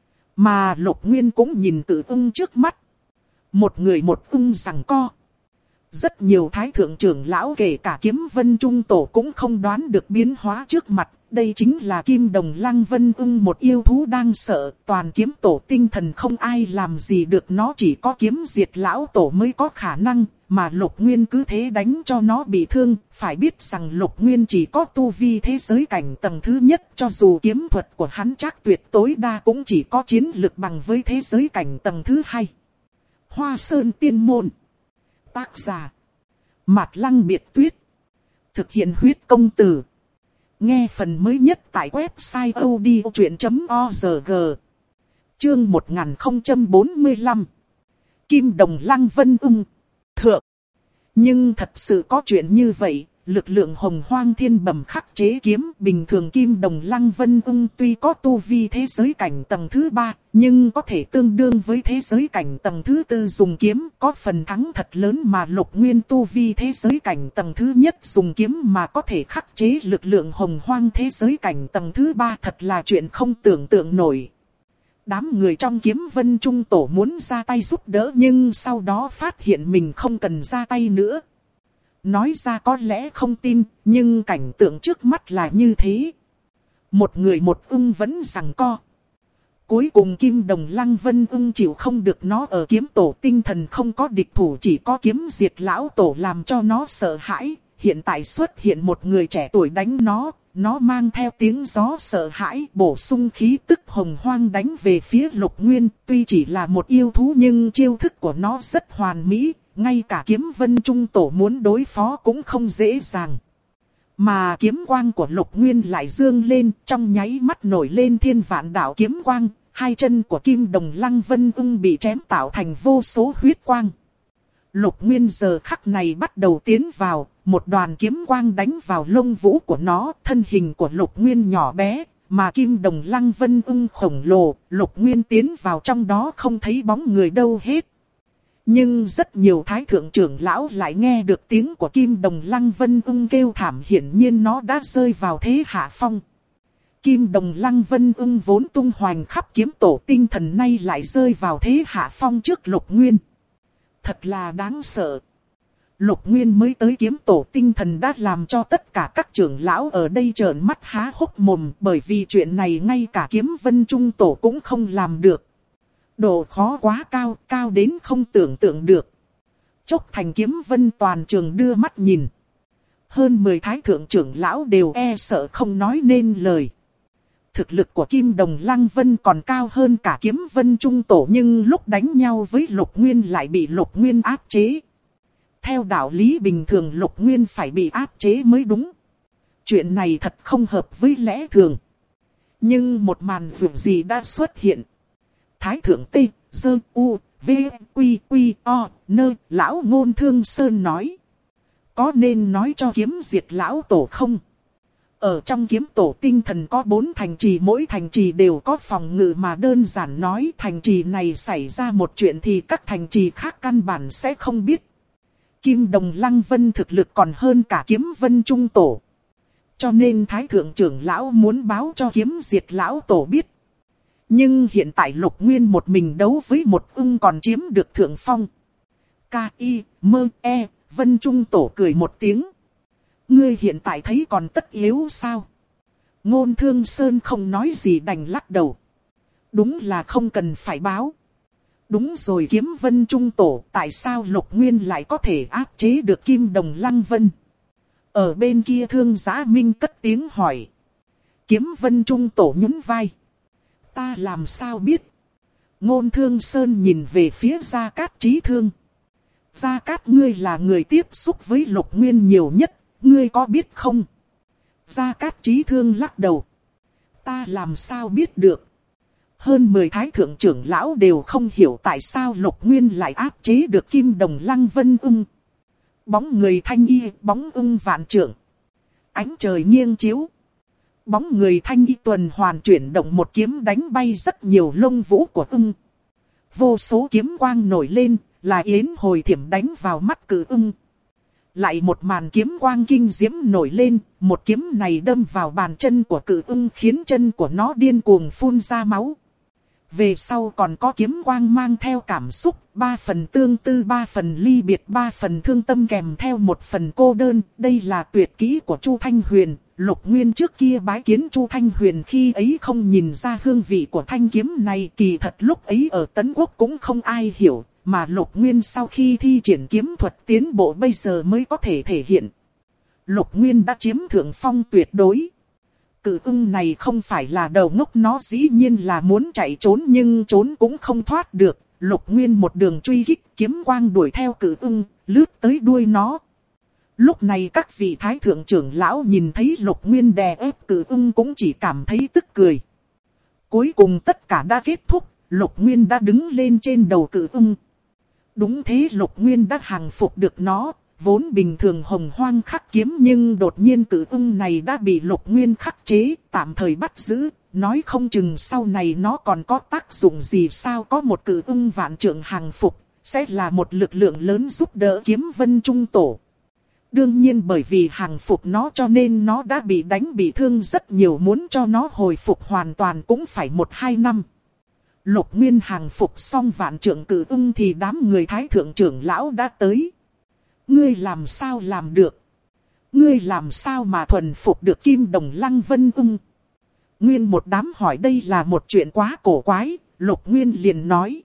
Mà Lục Nguyên cũng nhìn cự ưng trước mắt. Một người một ưng giằng co. Rất nhiều thái thượng trưởng lão kể cả Kiếm Vân Trung Tổ cũng không đoán được biến hóa trước mặt. Đây chính là Kim Đồng Lăng Vân Ưng, một yêu thú đang sợ, toàn kiếm tổ tinh thần không ai làm gì được nó, chỉ có kiếm diệt lão tổ mới có khả năng, mà Lục Nguyên cứ thế đánh cho nó bị thương. Phải biết rằng Lục Nguyên chỉ có tu vi thế giới cảnh tầng thứ nhất, cho dù kiếm thuật của hắn chắc tuyệt tối đa cũng chỉ có chiến lực bằng với thế giới cảnh tầng thứ hai. Hoa Sơn Tiên Môn. Tác giả Mạt Lăng Biệt Tuyết. Thực hiện huyết công từ. Nghe phần mới nhất tại website odchuyện.org. Chương 1045. Kim Đồng Lăng Vân Ưng. Thượng. Nhưng thật sự có chuyện như vậy, lực lượng Hồng Hoang Thiên Bẩm khắc chế kiếm, bình thường Kim Đồng Lăng Vân Ưng tuy có tu vi thế giới cảnh tầng thứ 3, nhưng có thể tương đương với thế giới cảnh tầng thứ 4 dùng kiếm, có phần thắng thật lớn, mà Lục Nguyên tu vi thế giới cảnh tầng thứ nhất dùng kiếm mà có thể khắc chế lực lượng Hồng Hoang thế giới cảnh tầng thứ 3, thật là chuyện không tưởng tượng nổi. Đám người trong Kiếm Vân Trung Tổ muốn ra tay giúp đỡ, nhưng sau đó phát hiện mình không cần ra tay nữa. Nói ra có lẽ không tin, nhưng cảnh tượng trước mắt là như thế. Một người một ưng vẫn giằng co. Cuối cùng Kim Đồng Lăng Vân Ưng chịu không được, nó ở kiếm tổ tinh thần không có địch thủ, chỉ có kiếm diệt lão tổ làm cho nó sợ hãi. Hiện tại xuất hiện một người trẻ tuổi đánh nó mang theo tiếng gió sợ hãi, bổ sung khí tức hồng hoang đánh về phía Lục Nguyên. Tuy chỉ là một yêu thú nhưng chiêu thức của nó rất hoàn mỹ, ngay cả Kiếm Vân Trung Tổ muốn đối phó cũng không dễ dàng. Mà kiếm quang của Lục Nguyên lại dương lên, trong nháy mắt nổi lên thiên vạn đạo kiếm quang, hai chân của Kim Đồng Lăng Vân Ưng bị chém tạo thành vô số huyết quang. Lục Nguyên giờ khắc này bắt đầu tiến vào, một đoàn kiếm quang đánh vào lông vũ của nó, thân hình của Lục Nguyên nhỏ bé, mà Kim Đồng Lăng Vân Ưng khổng lồ, Lục Nguyên tiến vào trong đó không thấy bóng người đâu hết. Nhưng rất nhiều thái thượng trưởng lão lại nghe được tiếng của Kim Đồng Lăng Vân Ưng kêu thảm, hiển nhiên nó đã rơi vào thế hạ phong. Kim Đồng Lăng Vân Ưng vốn tung hoành khắp kiếm tổ tinh thần, nay lại rơi vào thế hạ phong trước Lục Nguyên. Thật là đáng sợ. Lục Nguyên mới tới kiếm tổ tinh thần đã làm cho tất cả các trưởng lão ở đây trợn mắt há hốc mồm, bởi vì chuyện này ngay cả Kiếm Vân Trung Tổ cũng không làm được. Độ khó quá cao, cao đến không tưởng tượng được. Chốc Thành Kiếm Vân toàn trường đưa mắt nhìn. Hơn 10 thái thượng trưởng lão đều e sợ không nói nên lời. Thực lực của Kim Đồng Lăng Vân còn cao hơn cả Kiếm Vân Trung Tổ, nhưng lúc đánh nhau với Lục Nguyên lại bị Lục Nguyên áp chế. Theo đạo lý bình thường Lục Nguyên phải bị áp chế mới đúng. Chuyện này thật không hợp với lẽ thường. Nhưng một màn dù gì đã xuất hiện. Thái thượng T, Dơ, U, V, Quy, Quy, O, Nơ, lão Ngôn Thương Sơn nói. Có nên nói cho kiếm diệt lão tổ không? Ở trong kiếm tổ tinh thần có 4 thành trì, mỗi thành trì đều có phòng ngự, mà đơn giản nói thành trì này xảy ra một chuyện thì các thành trì khác căn bản sẽ không biết. Kim Đồng Lăng Vân thực lực còn hơn cả Kiếm Vân Trung Tổ. Cho nên Thái Thượng trưởng lão muốn báo cho kiếm diệt lão tổ biết. Nhưng hiện tại Lục Nguyên một mình đấu với một ưng còn chiếm được thượng phong. K.I.M.E. Vân Trung Tổ cười một tiếng. Ngươi hiện tại thấy còn tất yếu sao? Ngôn Thương Sơn không nói gì đành lắc đầu. Đúng là không cần phải báo. Đúng rồi Kiếm Vân Trung Tổ, tại sao Lục Nguyên lại có thể áp chế được Kim Đồng Lăng Vân? Ở bên kia Thương Giá Minh cất tiếng hỏi. Kiếm Vân Trung Tổ nhún vai. Ta làm sao biết? Ngôn Thương Sơn nhìn về phía Gia Cát Trí Thương. Gia Cát, ngươi là người tiếp xúc với Lục Nguyên nhiều nhất, ngươi có biết không? Gia Cát Trí Thương lắc đầu. Ta làm sao biết được? Hơn 10 thái thượng trưởng lão đều không hiểu tại sao Lục Nguyên lại áp chế được Kim Đồng Lăng Vân Ưng. Bóng người thanh y, bóng ưng vạn trượng. Ánh trời nghiêng chiếu. Bóng người thanh y tuần hoàn chuyển động, một kiếm đánh bay rất nhiều lông vũ của ưng. Vô số kiếm quang nổi lên, là yến hồi thiểm đánh vào mắt cự ưng. Lại một màn kiếm quang kinh diễm nổi lên, một kiếm này đâm vào bàn chân của cự ưng khiến chân của nó điên cuồng phun ra máu. Về sau còn có kiếm quang mang theo cảm xúc, 3 phần tương tư, 3 phần ly biệt, 3 phần thương tâm, kèm theo 1 phần cô đơn. Đây là tuyệt kỹ của Chu Thanh Huyền, Lục Nguyên trước kia bái kiến Chu Thanh Huyền khi ấy không nhìn ra hương vị của thanh kiếm này, kỳ thật lúc ấy ở Tấn Quốc cũng không ai hiểu, mà Lục Nguyên sau khi thi triển kiếm thuật tiến bộ bây giờ mới có thể thể hiện. Lục Nguyên đã chiếm thượng phong tuyệt đối. Cự ưng này không phải là đầu ngốc, nó dĩ nhiên là muốn chạy trốn nhưng trốn cũng không thoát được. Lục Nguyên một đường truy kích, kiếm quang đuổi theo cự ưng, lướt tới đuôi nó. Lúc này các vị thái thượng trưởng lão nhìn thấy Lục Nguyên đè ép cự ưng cũng chỉ cảm thấy tức cười. Cuối cùng tất cả đã kết thúc, Lục Nguyên đã đứng lên trên đầu cự ưng. Đúng thế, Lục Nguyên đã hàng phục được nó. Vốn bình thường hồng hoang khắc kiếm nhưng đột nhiên cự ưng này đã bị Lục Nguyên khắc chế, tạm thời bắt giữ. Nói không chừng sau này nó còn có tác dụng gì, sao có một cự ưng vạn trượng hàng phục, sẽ là một lực lượng lớn giúp đỡ Kiếm Vân Trung Tổ. Đương nhiên bởi vì hàng phục nó cho nên nó đã bị đánh bị thương rất nhiều, muốn cho nó hồi phục hoàn toàn cũng phải 1-2 năm. Lục Nguyên hàng phục xong vạn trượng cự ưng thì đám người thái thượng trưởng lão đã tới. Ngươi làm sao làm được? Ngươi làm sao mà thuần phục được Kim Đồng Lăng Vân ưng? Nguyên một đám hỏi đây là một chuyện quá cổ quái, Lục Nguyên liền nói.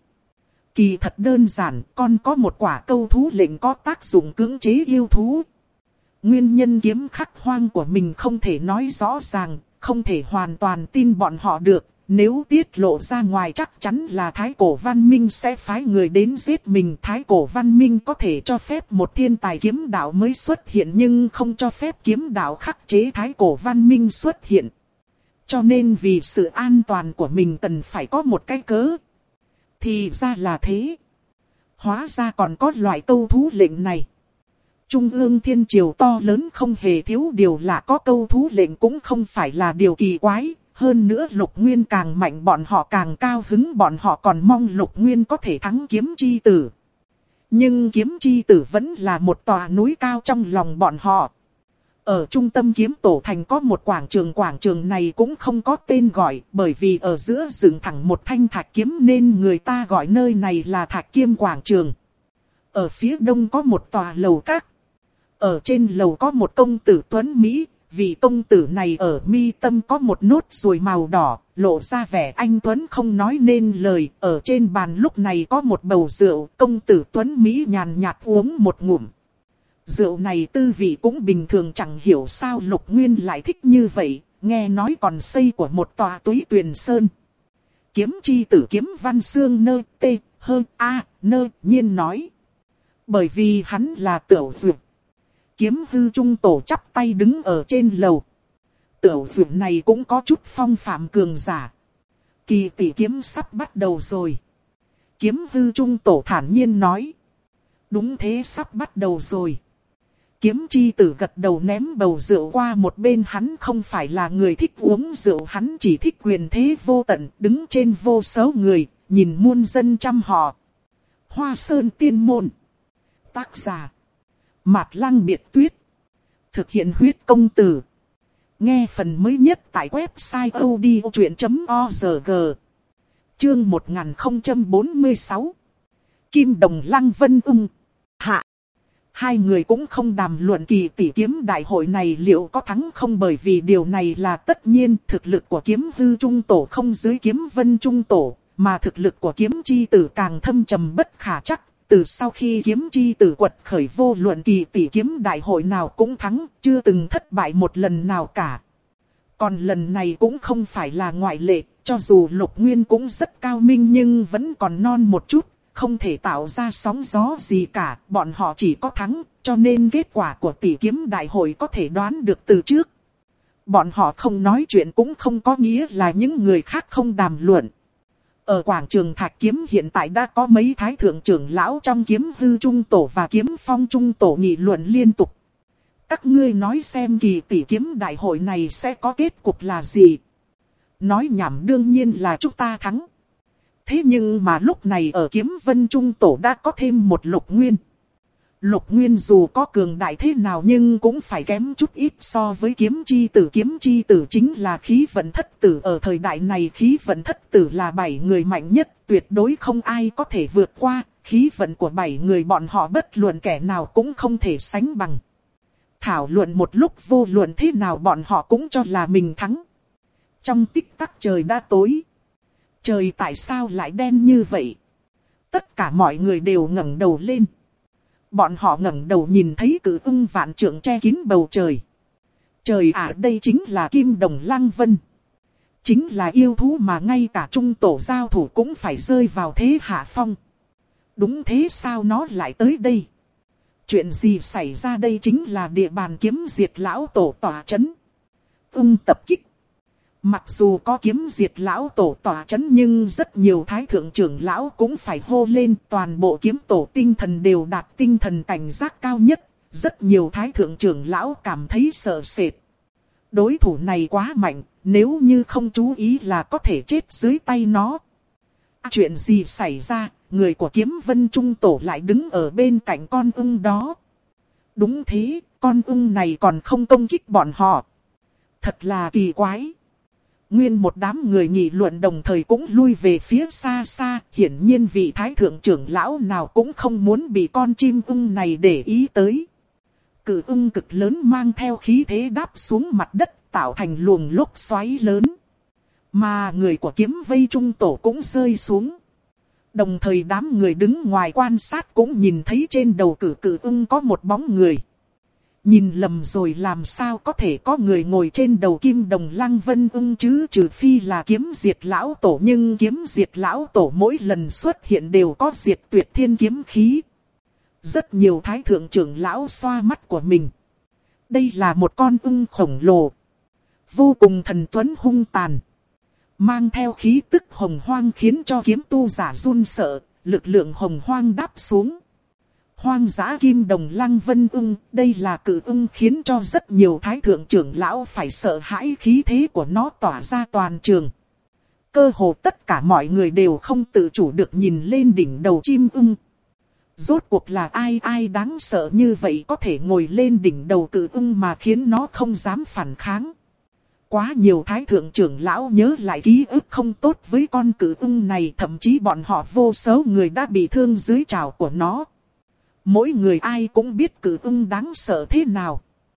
Kỳ thật đơn giản, con có một quả câu thú lệnh có tác dụng cưỡng chế yêu thú. Nguyên nhân kiếm khắc hoang của mình không thể nói rõ ràng, không thể hoàn toàn tin bọn họ được. Nếu tiết lộ ra ngoài chắc chắn là Thái Cổ Văn Minh sẽ phái người đến giết mình. Thái Cổ Văn Minh có thể cho phép một thiên tài kiếm đạo mới xuất hiện nhưng không cho phép kiếm đạo khắc chế Thái Cổ Văn Minh xuất hiện. Cho nên vì sự an toàn của mình cần phải có một cái cớ. Thì ra là thế. Hóa ra còn có loại câu thú lệnh này. Trung ương thiên triều to lớn không hề thiếu điều là có câu thú lệnh cũng không phải là điều kỳ quái. Hơn nữa Lục Nguyên càng mạnh bọn họ càng cao hứng, bọn họ còn mong Lục Nguyên có thể thắng Kiếm Chi Tử. Nhưng Kiếm Chi Tử vẫn là một tòa núi cao trong lòng bọn họ. Ở trung tâm kiếm tổ thành có một quảng trường này cũng không có tên gọi, bởi vì ở giữa dựng thẳng một thanh thạch kiếm nên người ta gọi nơi này là Thạch Kiêm Quảng Trường. Ở phía đông có một tòa lầu các. Ở trên lầu có một công tử tuấn Mỹ, vị công tử này ở mi tâm có một nốt ruồi màu đỏ, lộ ra vẻ anh tuấn không nói nên lời. Ở trên bàn lúc này có một bầu rượu, công tử tuấn Mỹ nhàn nhạt uống một ngụm. Rượu này tư vị cũng bình thường, chẳng hiểu sao Lục Nguyên lại thích như vậy, nghe nói còn xây của một tòa Túy Tuyền Sơn. Kiếm Chi Tử Kiếm Văn Xương nơ tê hơ a nơ nhiên nói. Bởi vì hắn là Tửu Dược. Kiếm Hư Trung Tổ chắp tay đứng ở trên lầu. Tửu Dược này cũng có chút phong phạm cường giả. Kỳ tỷ kiếm sắp bắt đầu rồi. Kiếm Hư Trung Tổ thản nhiên nói. Đúng thế, sắp bắt đầu rồi. Kiếm Chi Tử gật đầu ném bầu rượu qua một bên, hắn không phải là người thích uống rượu, hắn chỉ thích quyền thế vô tận, đứng trên vô số người, nhìn muôn dân trăm họ. Hoa Sơn Tiên Môn. Tác giả Mạt Lăng Biệt Tuyết. Thực hiện huyết công từ. Nghe phần mới nhất tại website odchuyện.org. Chương 1046. Kim Đồng Lăng Vân ưng. Hạ. Hai người cũng không đàm luận kỳ tỷ kiếm đại hội này liệu có thắng không, bởi vì điều này là tất nhiên. Thực lực của Kiếm Hư Trung Tổ không dưới Kiếm Vân Trung Tổ, mà thực lực của Kiếm Chi Tử càng thâm trầm bất khả chắc. Từ sau khi Kiếm Chi Tử quật khởi, vô luận kỳ tỷ kiếm đại hội nào cũng thắng, chưa từng thất bại một lần nào cả. Còn lần này cũng không phải là ngoại lệ, cho dù Lục Nguyên cũng rất cao minh nhưng vẫn còn non một chút, không thể tạo ra sóng gió gì cả. Bọn họ chỉ có thắng, cho nên kết quả của tỷ kiếm đại hội có thể đoán được từ trước. Bọn họ không nói chuyện cũng không có nghĩa là những người khác không đàm luận. Ở quảng trường Thạch Kiếm hiện tại đã có mấy thái thượng trưởng lão trong Kiếm Hư Trung Tổ và Kiếm Phong Trung Tổ nghị luận liên tục. Các ngươi nói xem kỳ tỷ kiếm đại hội này sẽ có kết cục là gì? Nói nhảm đương nhiên là chúng ta thắng. Thế nhưng mà lúc này ở Kiếm Vân Trung Tổ đã có thêm một Lục Nguyên. Lục Nguyên dù có cường đại thế nào nhưng cũng phải kém chút ít so với Kiếm Chi Tử. Kiếm Chi Tử chính là khí vận thất tử. Ở thời đại này khí vận thất tử là 7 người mạnh nhất, tuyệt đối không ai có thể vượt qua. Khí vận của 7 người bọn họ bất luận kẻ nào cũng không thể sánh bằng. Thảo luận một lúc vô luận thế nào bọn họ cũng cho là mình thắng. Trong tích tắc trời đã tối. Trời tại sao lại đen như vậy? Tất cả mọi người đều ngẩng đầu lên. Bọn họ ngẩng đầu nhìn thấy cự ưng vạn trượng che kín bầu trời. Trời ạ, đây chính là Kim Đồng Lăng Vân. Chính là yêu thú mà ngay cả trung tổ giao thủ cũng phải rơi vào thế hạ phong. Đúng thế, sao nó lại tới đây? Chuyện gì xảy ra đây? Chính là địa bàn kiếm diệt lão tổ tỏa chấn. Ưng tập kích. Mặc dù có kiếm diệt lão tổ tỏa chấn nhưng rất nhiều thái thượng trưởng lão cũng phải hô lên. Toàn bộ kiếm tổ tinh thần đều đạt tinh thần cảnh giác cao nhất. Rất nhiều thái thượng trưởng lão cảm thấy sợ sệt. Đối thủ này quá mạnh, nếu như không chú ý là có thể chết dưới tay nó. Chuyện gì xảy ra? Người của Kiếm Vân Trung Tổ lại đứng ở bên cạnh con ưng đó. Đúng thế, con ưng này còn không công kích bọn họ. Thật là kỳ quái. Nguyên một đám người nghị luận đồng thời cũng lui về phía xa xa. Hiển nhiên vị thái thượng trưởng lão nào cũng không muốn bị con chim ưng này để ý tới. Cự ưng cực lớn mang theo khí thế đáp xuống mặt đất, tạo thành luồng lốc xoáy lớn. Mà người của Kiếm Vây Trung Tổ cũng rơi xuống. Đồng thời đám người đứng ngoài quan sát cũng nhìn thấy trên đầu cự ưng có một bóng người. Nhìn lầm rồi, làm sao có thể có người ngồi trên đầu Kim Đồng Lăng Vân ưng chứ, trừ phi là Kiếm Diệt Lão Tổ. Nhưng Kiếm Diệt Lão Tổ mỗi lần xuất hiện đều có diệt tuyệt thiên kiếm khí. Rất nhiều thái thượng trưởng lão xoa mắt của mình. Đây là một con ưng khổng lồ. Vô cùng thần tuấn hung tàn. Mang theo khí tức hồng hoang khiến cho kiếm tu giả run sợ. Lực lượng hồng hoang đáp xuống. Hoang dã Kim Đồng Lăng Vân ưng. Đây là cự ưng khiến cho rất nhiều thái thượng trưởng lão phải sợ hãi, khí thế của nó tỏa ra toàn trường. Cơ hồ tất cả mọi người đều không tự chủ được nhìn lên đỉnh đầu chim ưng. Rốt cuộc là ai đáng sợ như vậy có thể ngồi lên đỉnh đầu cự ưng mà khiến nó không dám phản kháng. Quá nhiều thái thượng trưởng lão nhớ lại ký ức không tốt với con cự ưng này, thậm chí bọn họ vô số người đã bị thương dưới trảo của nó. Mỗi người ai cũng biết cự ưng đáng sợ thế nào.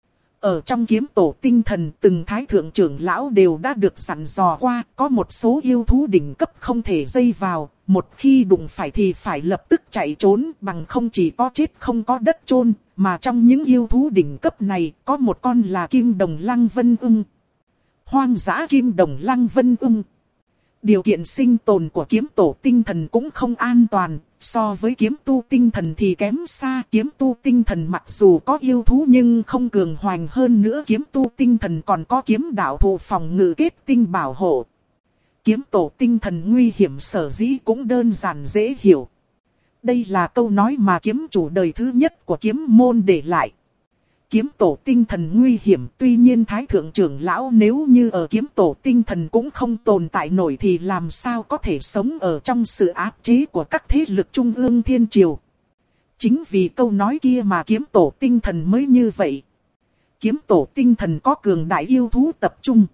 Ở trong kiếm tổ tinh thần, từng thái thượng trưởng lão đều đã được dặn dò qua, có một số yêu thú đỉnh cấp không thể dây vào, một khi đụng phải thì phải lập tức chạy trốn, bằng không chỉ có chết không có đất chôn. Mà trong những yêu thú đỉnh cấp này, có một con là Kim Đồng Lăng Vân ưng. Hoang dã Kim Đồng Lăng Vân ưng. Điều kiện sinh tồn của kiếm tổ tinh thần cũng không an toàn, so với kiếm tu tinh thần thì kém xa. Kiếm tu tinh thần mặc dù có yêu thú nhưng không cường hoành, hơn nữa kiếm tu tinh thần còn có kiếm đạo thụ phòng ngự kết tinh bảo hộ. Kiếm tổ tinh thần nguy hiểm sở dĩ cũng đơn giản dễ hiểu. Đây là câu nói mà kiếm chủ đời thứ nhất của kiếm môn để lại. Kiếm tổ tinh thần nguy hiểm, tuy nhiên thái thượng trưởng lão nếu như ở kiếm tổ tinh thần cũng không tồn tại nổi thì làm sao có thể sống ở trong sự áp chế của các thế lực trung ương thiên triều. Chính vì câu nói kia mà kiếm tổ tinh thần mới như vậy. Kiếm tổ tinh thần có cường đại yêu thú tập trung.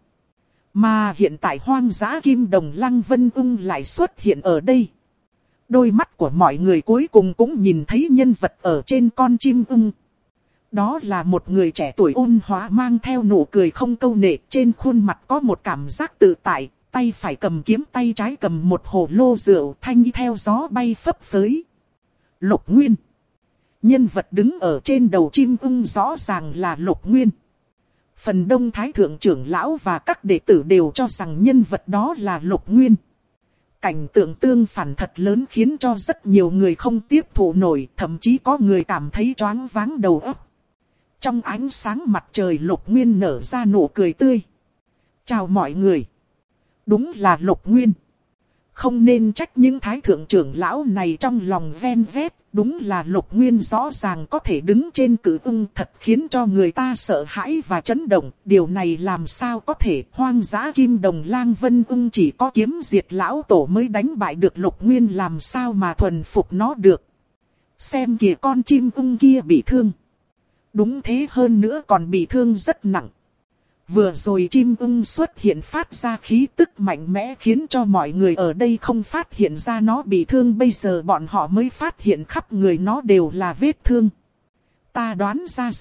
Mà hiện tại hoang dã Kim Đồng Lăng Vân ưng lại xuất hiện ở đây. Đôi mắt của mọi người cuối cùng cũng nhìn thấy nhân vật ở trên con chim ưng. Đó là một người trẻ tuổi ôn hòa mang theo nụ cười không câu nệ, trên khuôn mặt có một cảm giác tự tại, tay phải cầm kiếm, tay trái cầm một hồ lô rượu, thanh theo gió bay phấp phới. Lục Nguyên. Nhân vật đứng ở trên đầu chim ưng rõ ràng là Lục Nguyên. Phần đông thái thượng trưởng lão và các đệ tử đều cho rằng nhân vật đó là Lục Nguyên. Cảnh tượng tương phản thật lớn khiến cho rất nhiều người không tiếp thụ nổi, thậm chí có người cảm thấy choáng váng đầu óc. Trong ánh sáng mặt trời, Lục Nguyên nở ra nụ cười tươi. Chào mọi người. Đúng là Lục Nguyên. Không nên trách những thái thượng trưởng lão này trong lòng ven vét. Đúng là Lục Nguyên rõ ràng có thể đứng trên cự ưng, thật khiến cho người ta sợ hãi và chấn động. Điều này làm sao có thể? Hoang dã Kim Đồng Lang Vân ưng chỉ có kiếm diệt lão tổ mới đánh bại được Lục Nguyên, làm sao mà thuần phục nó được. Xem kìa, con chim ưng kia bị thương. Đúng thế, hơn nữa còn bị thương rất nặng. Vừa rồi chim ưng xuất hiện phát ra khí tức mạnh mẽ khiến cho mọi người ở đây không phát hiện ra nó bị thương. Bây giờ bọn họ mới phát hiện khắp người nó đều là vết thương. Ta đoán ra rồi,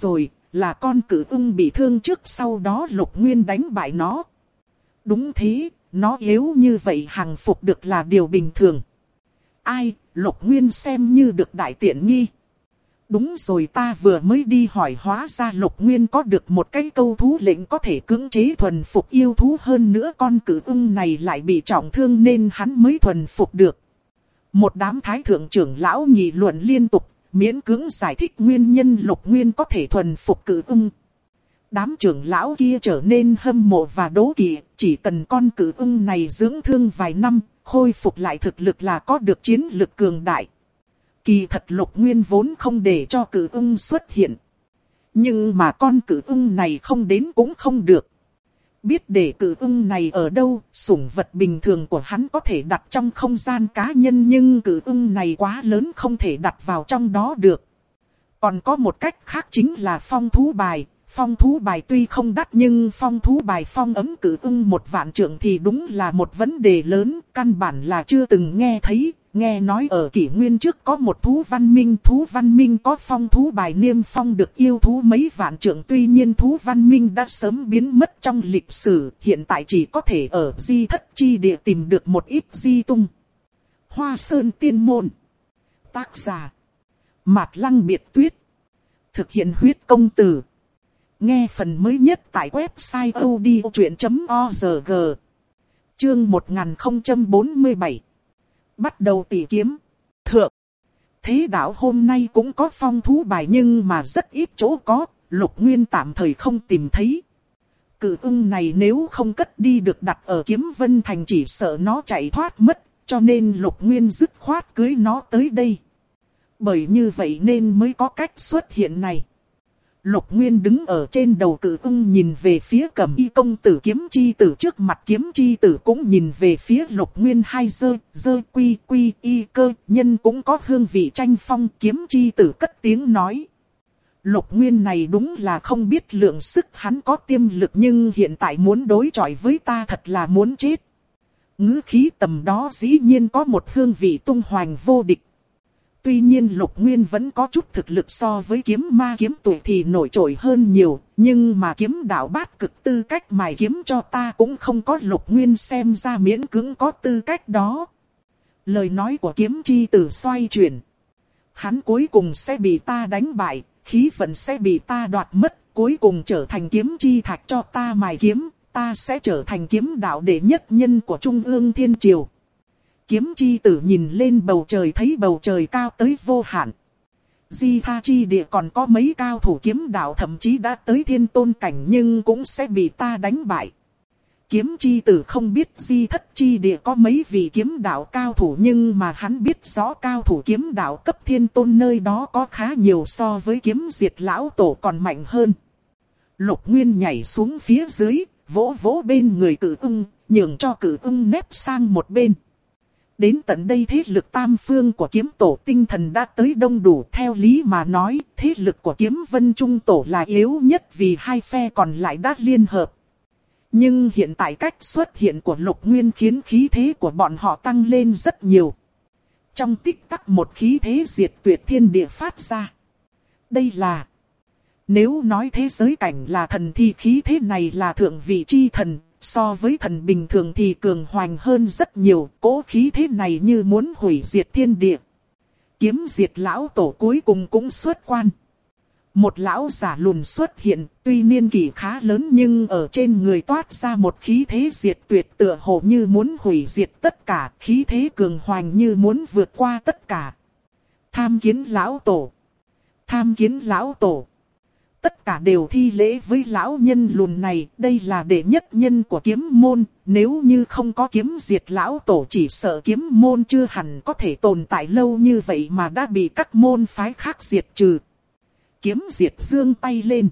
là con cự ưng bị thương trước sau đó Lục Nguyên đánh bại nó. Đúng thế, nó yếu như vậy hàng phục được là điều bình thường. Ai, Lục Nguyên xem như được đại tiện nghi. Đúng rồi, ta vừa mới đi hỏi, hóa ra Lục Nguyên có được một cái câu thú lệnh có thể cưỡng chế thuần phục yêu thú, hơn nữa con cự ưng này lại bị trọng thương nên hắn mới thuần phục được. Một đám thái thượng trưởng lão nghị luận liên tục, miễn cưỡng giải thích nguyên nhân Lục Nguyên có thể thuần phục cự ưng. Đám trưởng lão kia trở nên hâm mộ và đố kỵ, chỉ cần con cự ưng này dưỡng thương vài năm, khôi phục lại thực lực là có được chiến lực cường đại. Kỳ thật Lục Nguyên vốn không để cho cự ưng xuất hiện. Nhưng mà con cự ưng này không đến cũng không được. Biết để cự ưng này ở đâu, sủng vật bình thường của hắn có thể đặt trong không gian cá nhân, nhưng cự ưng này quá lớn không thể đặt vào trong đó được. Còn có một cách khác chính là phong thú bài. Phong thú bài tuy không đắt nhưng phong thú bài phong ấm cự ưng 1.000 trượng thì đúng là một vấn đề lớn, căn bản là chưa từng nghe thấy. Nghe nói ở kỷ nguyên trước có một thú văn minh có phong thú bài niêm phong được yêu thú mấy vạn trượng, tuy nhiên thú văn minh đã sớm biến mất trong lịch sử, hiện tại chỉ có thể ở di thất chi địa tìm được một ít di tung. Hoa Sơn Tiên Môn. Tác giả Mạt Lăng Biệt Tuyết. Thực hiện huyết công từ. Nghe phần mới nhất tại website odchuyện.org. Chương 1047. Bắt đầu tỉ kiếm. Thượng. Thế đạo hôm nay cũng có phong thú bài nhưng mà rất ít chỗ có, Lục Nguyên tạm thời không tìm thấy. Cự ưng này nếu không cất đi được đặt ở Kiếm Vân Thành chỉ sợ nó chạy thoát mất, cho nên Lục Nguyên dứt khoát cưới nó tới đây. Bởi như vậy nên mới có cách xuất hiện này. Lục Nguyên đứng ở trên đầu cự ưng nhìn về phía Cẩm Y công tử Kiếm Chi Tử, trước mặt Kiếm Chi Tử cũng nhìn về phía Lục Nguyên, hai dơ quy y cơ nhân cũng có hương vị tranh phong. Kiếm Chi Tử cất tiếng nói: Lục Nguyên này đúng là không biết lượng sức, hắn có tiềm lực nhưng hiện tại muốn đối chọi với ta thật là muốn chết. Ngữ khí tầm đó dĩ nhiên có một hương vị tung hoành vô địch. Tuy nhiên Lục Nguyên vẫn có chút thực lực so với kiếm ma kiếm tuổi thì nổi trội hơn nhiều, nhưng mà kiếm đạo bát cực tư cách mài kiếm cho ta cũng không có. Lục Nguyên xem ra miễn cưỡng có tư cách đó. Lời nói của Kiếm Chi Tử xoay chuyển. Hắn cuối cùng sẽ bị ta đánh bại, khí vận sẽ bị ta đoạt mất, cuối cùng trở thành kiếm chi thạch cho ta mài kiếm, ta sẽ trở thành kiếm đạo đệ nhất nhân của Trung ương Thiên Triều. Kiếm Chi Tử nhìn lên bầu trời, thấy bầu trời cao tới vô hạn. Di Tha Chi Địa còn có mấy cao thủ kiếm đạo thậm chí đã tới thiên tôn cảnh nhưng cũng sẽ bị ta đánh bại. Kiếm Chi Tử không biết Di Thất Chi Địa có mấy vị kiếm đạo cao thủ, nhưng mà hắn biết rõ cao thủ kiếm đạo cấp thiên tôn nơi đó có khá nhiều, so với Kiếm Diệt Lão Tổ còn mạnh hơn. Lục Nguyên nhảy xuống phía dưới, vỗ vỗ bên người cự ưng, nhường cho cự ưng nép sang một bên. Đến tận đây thế lực tam phương của kiếm tổ tinh thần đã tới đông đủ. Theo lý mà nói, thế lực của Kiếm Vân Trung Tổ là yếu nhất vì hai phe còn lại đã liên hợp. Nhưng hiện tại cách xuất hiện của Lục Nguyên khiến khí thế của bọn họ tăng lên rất nhiều. Trong tích tắc một khí thế diệt tuyệt thiên địa phát ra. Đây là... Nếu nói thế giới cảnh là thần thì khí thế này là thượng vị chi thần. So với thần bình thường thì cường hoành hơn rất nhiều, cỗ khí thế này như muốn hủy diệt thiên địa. Kiếm Diệt Lão Tổ cuối cùng cũng xuất quan. Một lão giả lùn xuất hiện, tuy niên kỷ khá lớn nhưng ở trên người toát ra một khí thế diệt tuyệt, tựa hồ như muốn hủy diệt tất cả, khí thế cường hoành như muốn vượt qua tất cả. Tham Kiến Lão Tổ! Tham Kiến Lão Tổ! Tất cả đều thi lễ với lão nhân lùn này, đây là đệ nhất nhân của kiếm môn, nếu như không có Kiếm Diệt Lão Tổ chỉ sợ kiếm môn chưa hẳn có thể tồn tại lâu như vậy mà đã bị các môn phái khác diệt trừ. Kiếm Diệt giương tay lên.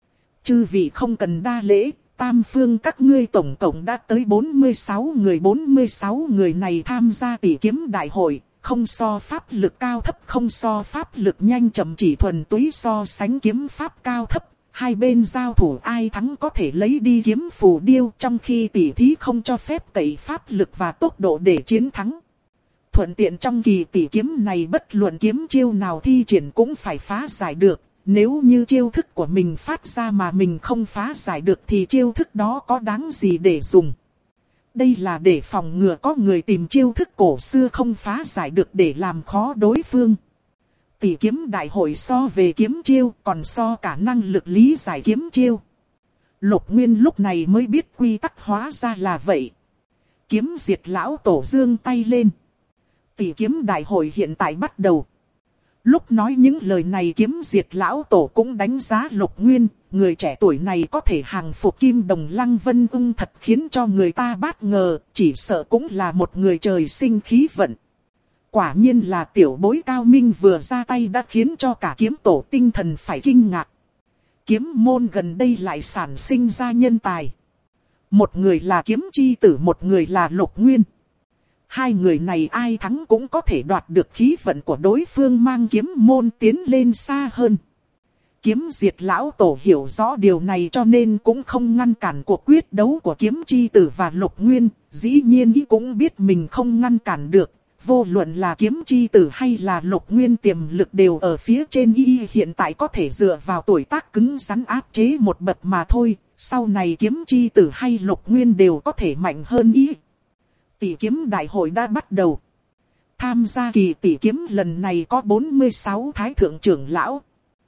Chư vị không cần đa lễ, tam phương các ngươi tổng cộng đã tới 46 người, 46 người này tham gia tỷ kiếm đại hội. Không so pháp lực cao thấp, không so pháp lực nhanh chậm, chỉ thuần túy so sánh kiếm pháp cao thấp. Hai bên giao thủ ai thắng có thể lấy đi kiếm phù điêu, trong khi tỷ thí không cho phép cậy pháp lực và tốc độ để chiến thắng. Thuận tiện trong kỳ tỷ kiếm này bất luận kiếm chiêu nào thi triển cũng phải phá giải được. Nếu như chiêu thức của mình phát ra mà mình không phá giải được thì chiêu thức đó có đáng gì để dùng. Đây là để phòng ngừa có người tìm chiêu thức cổ xưa không phá giải được để làm khó đối phương. Tỷ kiếm đại hội so về kiếm chiêu còn so cả năng lực lý giải kiếm chiêu. Lục Nguyên lúc này mới biết quy tắc hóa ra là vậy. Kiếm diệt lão tổ giương tay lên. Tỷ kiếm đại hội hiện tại bắt đầu. Lúc nói những lời này kiếm diệt lão tổ cũng đánh giá Lục Nguyên. Người trẻ tuổi này có thể hàng phục Kim Đồng Lăng Vân Ung thật khiến cho người ta bất ngờ. Chỉ sợ cũng là một người trời sinh khí vận. Quả nhiên là tiểu bối cao minh vừa ra tay đã khiến cho cả kiếm tổ tinh thần phải kinh ngạc. Kiếm môn gần đây lại sản sinh ra nhân tài. Một người là kiếm chi tử, một người là Lục Nguyên. Hai người này ai thắng cũng có thể đoạt được khí vận của đối phương, mang kiếm môn tiến lên xa hơn. Kiếm diệt lão tổ hiểu rõ điều này cho nên cũng không ngăn cản cuộc quyết đấu của kiếm chi tử và Lục Nguyên. Dĩ nhiên ý cũng biết mình không ngăn cản được. Vô luận là kiếm chi tử hay là Lục Nguyên tiềm lực đều ở phía trên y, hiện tại có thể dựa vào tuổi tác cứng rắn áp chế một bậc mà thôi. Sau này kiếm chi tử hay Lục Nguyên đều có thể mạnh hơn y. Tỷ kiếm đại hội đã bắt đầu. Tham gia kỳ tỷ kiếm lần này có 46 thái thượng trưởng lão.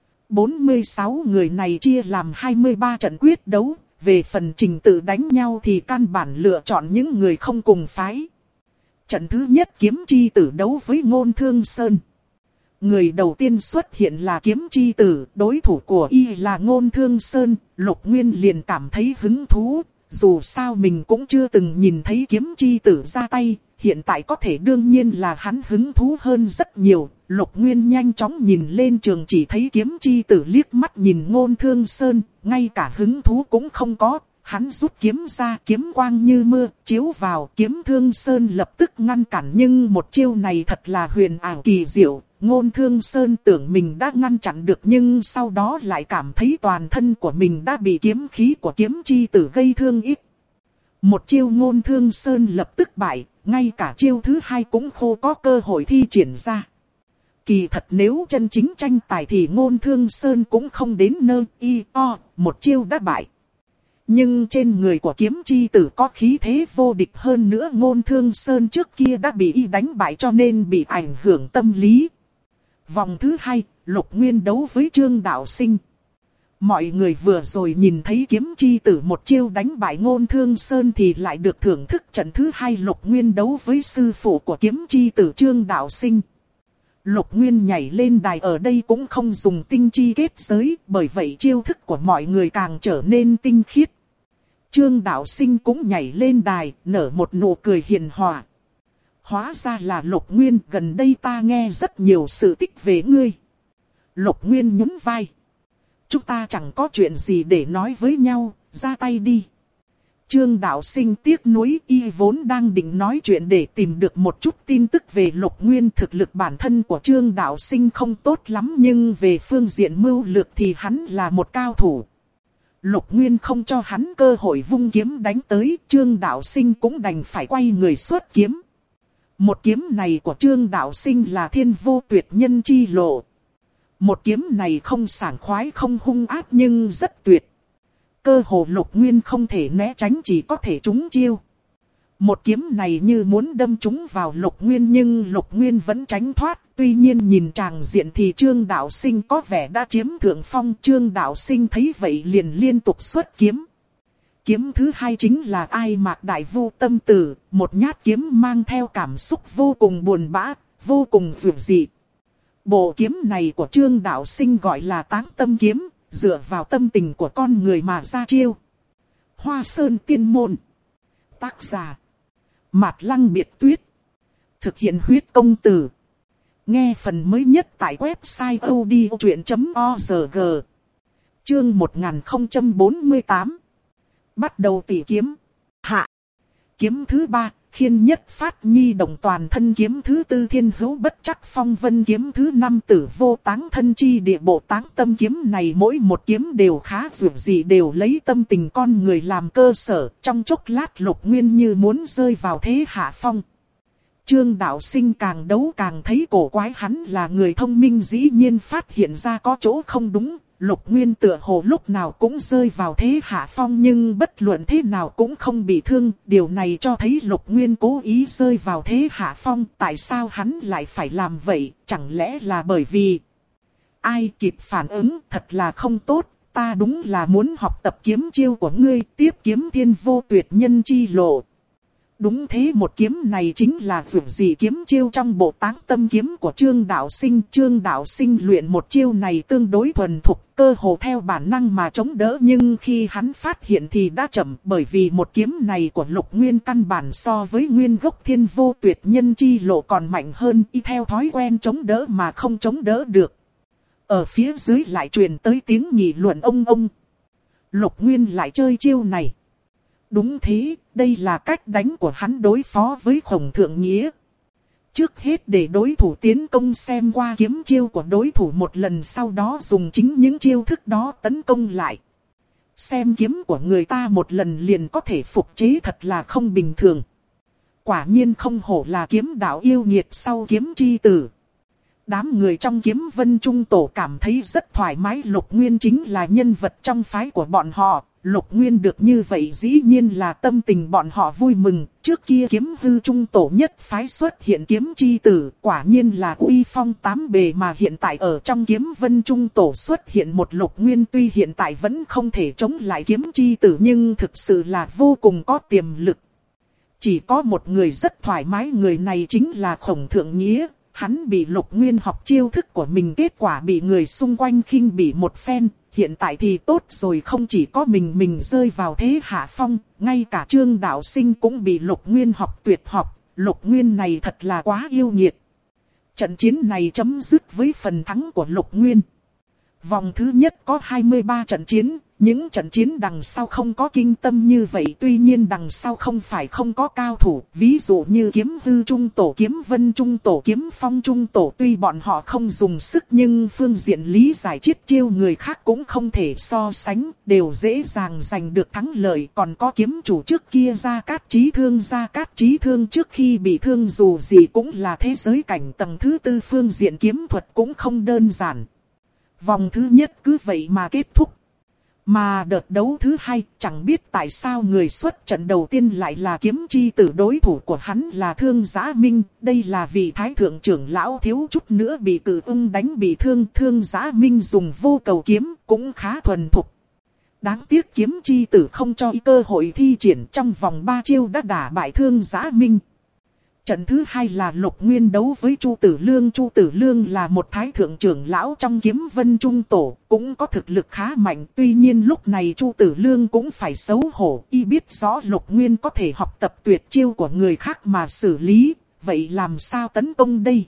46 người này chia làm 23 trận quyết đấu. Về phần trình tự đánh nhau thì căn bản lựa chọn những người không cùng phái. Trận thứ nhất kiếm chi tử đấu với Ngôn Thương Sơn. Người đầu tiên xuất hiện là kiếm chi tử, đối thủ của y là Ngôn Thương Sơn. Lục Nguyên liền cảm thấy hứng thú, dù sao mình cũng chưa từng nhìn thấy kiếm chi tử ra tay, hiện tại có thể đương nhiên là hắn hứng thú hơn rất nhiều. Lục Nguyên nhanh chóng nhìn lên trường chỉ thấy kiếm chi tử liếc mắt nhìn Ngôn Thương Sơn, ngay cả hứng thú cũng không có. Hắn rút kiếm ra, kiếm quang như mưa, chiếu vào, kiếm Thương Sơn lập tức ngăn cản, nhưng một chiêu này thật là huyền ảo kỳ diệu. Ngôn Thương Sơn tưởng mình đã ngăn chặn được nhưng sau đó lại cảm thấy toàn thân của mình đã bị kiếm khí của kiếm chi tử gây thương ít. Một chiêu Ngôn Thương Sơn lập tức bại, ngay cả chiêu thứ hai cũng khô có cơ hội thi triển ra. Kỳ thật nếu chân chính tranh tài thì Ngôn Thương Sơn cũng không đến nơi một chiêu đã bại. Nhưng trên người của kiếm chi tử có khí thế vô địch, hơn nữa Ngôn Thương Sơn trước kia đã bị y đánh bại cho nên bị ảnh hưởng tâm lý. Vòng thứ hai, Lục Nguyên đấu với Trương Đạo Sinh. Mọi người vừa rồi nhìn thấy kiếm chi tử một chiêu đánh bại Ngôn Thương Sơn thì lại được thưởng thức trận thứ hai Lục Nguyên đấu với sư phụ của kiếm chi tử Trương Đạo Sinh. Lục Nguyên nhảy lên đài, ở đây cũng không dùng tinh chi kết giới, bởi vậy chiêu thức của mọi người càng trở nên tinh khiết. Trương Đạo Sinh cũng nhảy lên đài, nở một nụ cười hiền hòa. Hóa ra là Lục Nguyên, gần đây ta nghe rất nhiều sự tích về ngươi. Lục Nguyên nhún vai. Chúng ta chẳng có chuyện gì để nói với nhau, ra tay đi. Trương Đạo Sinh tiếc nuối, y vốn đang định nói chuyện để tìm được một chút tin tức về Lục Nguyên. Thực lực bản thân của Trương Đạo Sinh không tốt lắm nhưng về phương diện mưu lược thì hắn là một cao thủ. Lục Nguyên không cho hắn cơ hội vung kiếm đánh tới, Trương Đạo Sinh cũng đành phải quay người xuất kiếm. Một kiếm này của Trương Đạo Sinh là thiên vô tuyệt nhân chi lộ. Một kiếm này không sảng khoái không hung ác nhưng rất tuyệt. Cơ hồ Lục Nguyên không thể né tránh, chỉ có thể trúng chiêu. Một kiếm này như muốn đâm trúng vào Lục Nguyên nhưng Lục Nguyên vẫn tránh thoát. Tuy nhiên nhìn tràng diện thì Trương Đạo Sinh có vẻ đã chiếm thượng phong. Trương Đạo Sinh thấy vậy liền liên tục xuất kiếm. Kiếm thứ hai chính là Ai Mạc Đại Vu Tâm Tử. Một nhát kiếm mang theo cảm xúc vô cùng buồn bã, vô cùng dữ dị. Bộ kiếm này của Trương Đạo Sinh gọi là Táng Tâm Kiếm, dựa vào tâm tình của con người mà ra chiêu. Hoa Sơn Tiên Môn. Tác giả Mạt Lăng Biệt Tuyết. Thực hiện huyết công từ. Nghe phần mới nhất tại website odchuyện.org. Chương 1048. Bắt đầu tỉ kiếm. Hạ. Kiếm thứ ba, Khiên Nhất Phát Nhi Đồng Toàn Thân. Kiếm thứ tư, Thiên Hữu Bất Trắc Phong Vân. Kiếm thứ năm, Tử Vô Táng Thân Chi Địa Bộ. Táng Tâm Kiếm này mỗi một kiếm đều khá dữ dị, đều lấy tâm tình con người làm cơ sở. Trong chốc lát Lục Nguyên như muốn rơi vào thế hạ phong. Trương Đạo Sinh càng đấu càng thấy cổ quái, hắn là người thông minh dĩ nhiên phát hiện ra có chỗ không đúng. Lục Nguyên tựa hồ lúc nào cũng rơi vào thế hạ phong nhưng bất luận thế nào cũng không bị thương. Điều này cho thấy Lục Nguyên cố ý rơi vào thế hạ phong. Tại sao hắn lại phải làm vậy? Chẳng lẽ là bởi vì ai kịp phản ứng? Thật là không tốt. Ta đúng là muốn học tập kiếm chiêu của ngươi, tiếp kiếm thiên vô tuyệt nhân chi lộ. Đúng thế, một kiếm này chính là vượt dị kiếm chiêu trong bộ Táng Tâm kiếm của Trương Đạo Sinh. Trương Đạo Sinh luyện một chiêu này tương đối thuần thục, cơ hồ theo bản năng mà chống đỡ. Nhưng khi hắn phát hiện thì đã chậm, bởi vì một kiếm này của Lục Nguyên căn bản so với nguyên gốc thiên vô tuyệt nhân chi lộ còn mạnh hơn. Y theo thói quen chống đỡ mà không chống đỡ được. Ở phía dưới lại truyền tới tiếng nghị luận ông. Lục Nguyên lại chơi chiêu này. Đúng thế, đây là cách đánh của hắn đối phó với Khổng Thượng Nghĩa. Trước hết để đối thủ tiến công xem qua kiếm chiêu của đối thủ một lần, sau đó dùng chính những chiêu thức đó tấn công lại. Xem kiếm của người ta một lần liền có thể phục chế thật là không bình thường. Quả nhiên không hổ là kiếm đạo yêu nghiệt sau kiếm chi tử. Đám người trong Kiếm Vân Trung Tổ cảm thấy rất thoải mái. Lục Nguyên chính là nhân vật trong phái của bọn họ. Lục Nguyên được như vậy dĩ nhiên là tâm tình bọn họ vui mừng. Trước kia Kiếm Hư Trung Tổ nhất phái xuất hiện kiếm chi tử, quả nhiên là uy phong tám bề, mà hiện tại ở trong Kiếm Vân Trung Tổ xuất hiện một Lục Nguyên tuy hiện tại vẫn không thể chống lại kiếm chi tử nhưng thực sự là vô cùng có tiềm lực. Chỉ có một người rất thoải mái, người này chính là Khổng Thượng Nghĩa. Hắn bị Lục Nguyên học chiêu thức của mình, kết quả bị người xung quanh khinh bỉ một phen. Hiện tại thì tốt rồi, không chỉ có mình rơi vào thế hạ phong, ngay cả Trương Đạo Sinh cũng bị Lục Nguyên học tuyệt học. Lục Nguyên này thật là quá yêu nghiệt. Trận chiến này chấm dứt với phần thắng của Lục Nguyên. Vòng thứ nhất có 23 trận chiến. Những trận chiến đằng sau không có kinh tâm như vậy, tuy nhiên đằng sau không phải không có cao thủ, ví dụ như Kiếm Hư Trung Tổ, Kiếm Vân Trung Tổ, Kiếm Phong Trung Tổ, tuy bọn họ không dùng sức nhưng phương diện lý giải chiết chiêu người khác cũng không thể so sánh, đều dễ dàng giành được thắng lợi. Còn có kiếm chủ trước kia Gia Cát Chí Thương, Gia Cát Chí Thương trước khi bị thương dù gì cũng là thế giới cảnh tầng thứ tư, phương diện kiếm thuật cũng không đơn giản. Vòng thứ nhất cứ vậy mà kết thúc. Mà đợt đấu thứ hai, chẳng biết tại sao người xuất trận đầu tiên lại là kiếm chi tử, đối thủ của hắn là Thương Giá Minh. Đây là vị thái thượng trưởng lão thiếu chút nữa bị Cự Ưng đánh bị thương. Thương Giá Minh dùng vô cầu kiếm, cũng khá thuần thục. Đáng tiếc kiếm chi tử không cho cơ hội thi triển, trong vòng 3 chiêu đã đả bại Thương Giá Minh. Trận thứ hai là Lục Nguyên đấu với Chu Tử Lương. Chu Tử Lương là một thái thượng trưởng lão trong Kiếm Vân Trung Tổ, cũng có thực lực khá mạnh. Tuy nhiên lúc này Chu Tử Lương cũng phải xấu hổ, y biết rõ Lục Nguyên có thể học tập tuyệt chiêu của người khác mà xử lý, vậy làm sao tấn công đây?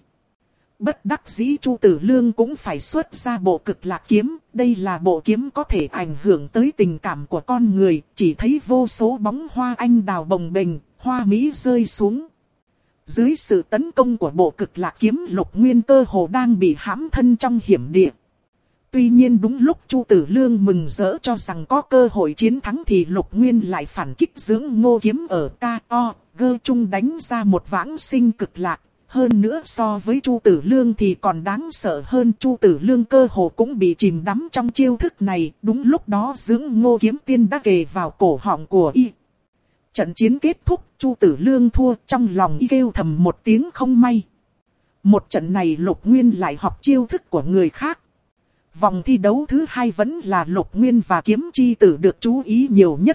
Bất đắc dĩ Chu Tử Lương cũng phải xuất ra bộ Cực Lạc kiếm. Đây là bộ kiếm có thể ảnh hưởng tới tình cảm của con người, chỉ thấy vô số bóng hoa anh đào bồng bềnh, hoa mỹ rơi xuống. Dưới sự tấn công của bộ Cực Lạc kiếm, Lục Nguyên cơ hồ đang bị hãm thân trong hiểm địa. Tuy nhiên đúng lúc Chu Tử Lương mừng rỡ cho rằng có cơ hội chiến thắng thì Lục Nguyên lại phản kích dưỡng ngô kiếm ở K.O.G trung đánh ra một vãng sinh cực lạc. Hơn nữa so với Chu Tử Lương thì còn đáng sợ hơn, Chu Tử Lương cơ hồ cũng bị chìm đắm trong chiêu thức này. Đúng lúc đó dưỡng ngô kiếm tiên đã kề vào cổ họng của y. Trận chiến kết thúc, Chu Tử Lương thua, trong lòng y kêu thầm một tiếng không may. Một trận này Lục Nguyên lại học chiêu thức của người khác. Vòng thi đấu thứ hai vẫn là Lục Nguyên và kiếm chi tử được chú ý nhiều nhất.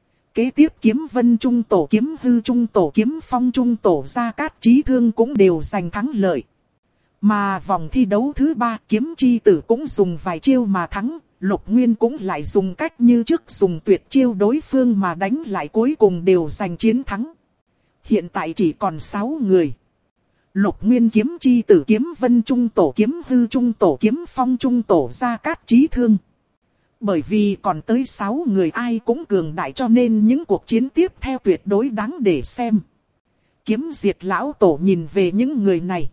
Kế tiếp Kiếm Vân Trung Tổ, Kiếm Hư Trung Tổ, Kiếm Phong Trung Tổ, Gia Cát Chí Thương cũng đều giành thắng lợi. Mà vòng thi đấu thứ ba kiếm chi tử cũng dùng vài chiêu mà thắng. Lục Nguyên cũng lại dùng cách như trước, dùng tuyệt chiêu đối phương mà đánh lại, cuối cùng đều giành chiến thắng. Hiện tại chỉ còn 6 người. Lục Nguyên, kiếm chi tử, Kiếm Vân Trung Tổ, Kiếm Hư Trung Tổ, Kiếm Phong Trung Tổ, Gia Cát Chí Thương. Bởi vì còn tới 6 người ai cũng cường đại cho nên những cuộc chiến tiếp theo tuyệt đối đáng để xem. Kiếm Diệt Lão Tổ nhìn về những người này.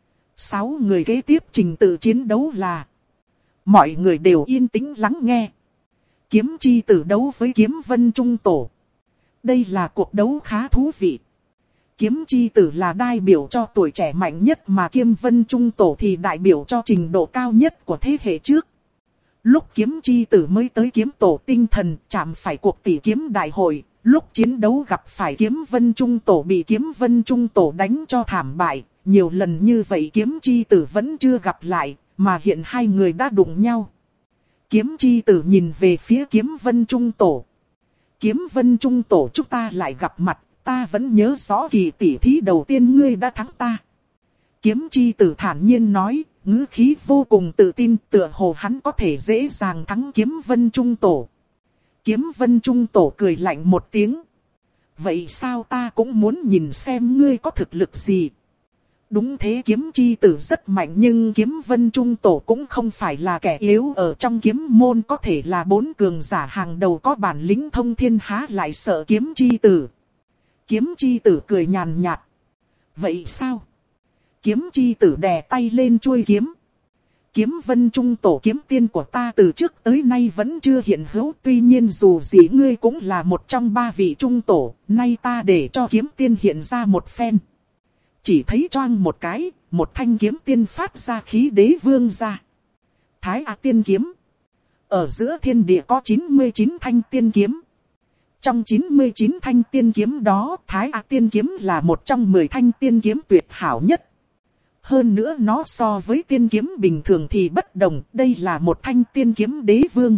6 người kế tiếp trình tự chiến đấu là... Mọi người đều yên tĩnh lắng nghe. Kiếm chi tử đấu với Kiếm Vân Trung Tổ. Đây là cuộc đấu khá thú vị. Kiếm chi tử là đại biểu cho tuổi trẻ mạnh nhất mà Kiếm Vân Trung Tổ thì đại biểu cho trình độ cao nhất của thế hệ trước. Lúc kiếm chi tử mới tới kiếm tổ tinh thần chạm phải cuộc tỷ kiếm đại hội, lúc chiến đấu gặp phải Kiếm Vân Trung Tổ bị Kiếm Vân Trung Tổ đánh cho thảm bại, nhiều lần như vậy kiếm chi tử vẫn chưa gặp lại, mà hiện hai người đã đụng nhau. Kiếm chi tử nhìn về phía Kiếm Vân Trung Tổ. Kiếm Vân Trung Tổ chúng ta lại gặp mặt, ta vẫn nhớ rõ kỳ tỷ thí đầu tiên ngươi đã thắng ta. Kiếm chi tử thản nhiên nói, ngữ khí vô cùng tự tin, tựa hồ hắn có thể dễ dàng thắng Kiếm Vân Trung Tổ. Kiếm Vân Trung Tổ cười lạnh một tiếng. Vậy sao ta cũng muốn nhìn xem ngươi có thực lực gì. Đúng thế, kiếm chi tử rất mạnh nhưng Kiếm Vân Trung Tổ cũng không phải là kẻ yếu ở trong kiếm môn, có thể là 4 cường giả hàng đầu có bản lĩnh thông thiên, há lại sợ kiếm chi tử. Kiếm chi tử cười nhàn nhạt. Vậy sao? Kiếm chi tử đè tay lên chuôi kiếm. Kiếm Vân Trung Tổ kiếm tiên của ta từ trước tới nay vẫn chưa hiện hữu. Tuy nhiên dù gì ngươi cũng là một trong 3 vị Trung Tổ. Nay ta để cho kiếm tiên hiện ra một phen. Chỉ thấy choang một cái, một thanh kiếm tiên phát ra khí đế vương ra. Thái A tiên kiếm. Ở giữa thiên địa có 99 thanh tiên kiếm. Trong 99 thanh tiên kiếm đó, Thái A tiên kiếm là một trong 10 thanh tiên kiếm tuyệt hảo nhất. Hơn nữa nó so với tiên kiếm bình thường thì bất đồng, đây là một thanh tiên kiếm đế vương.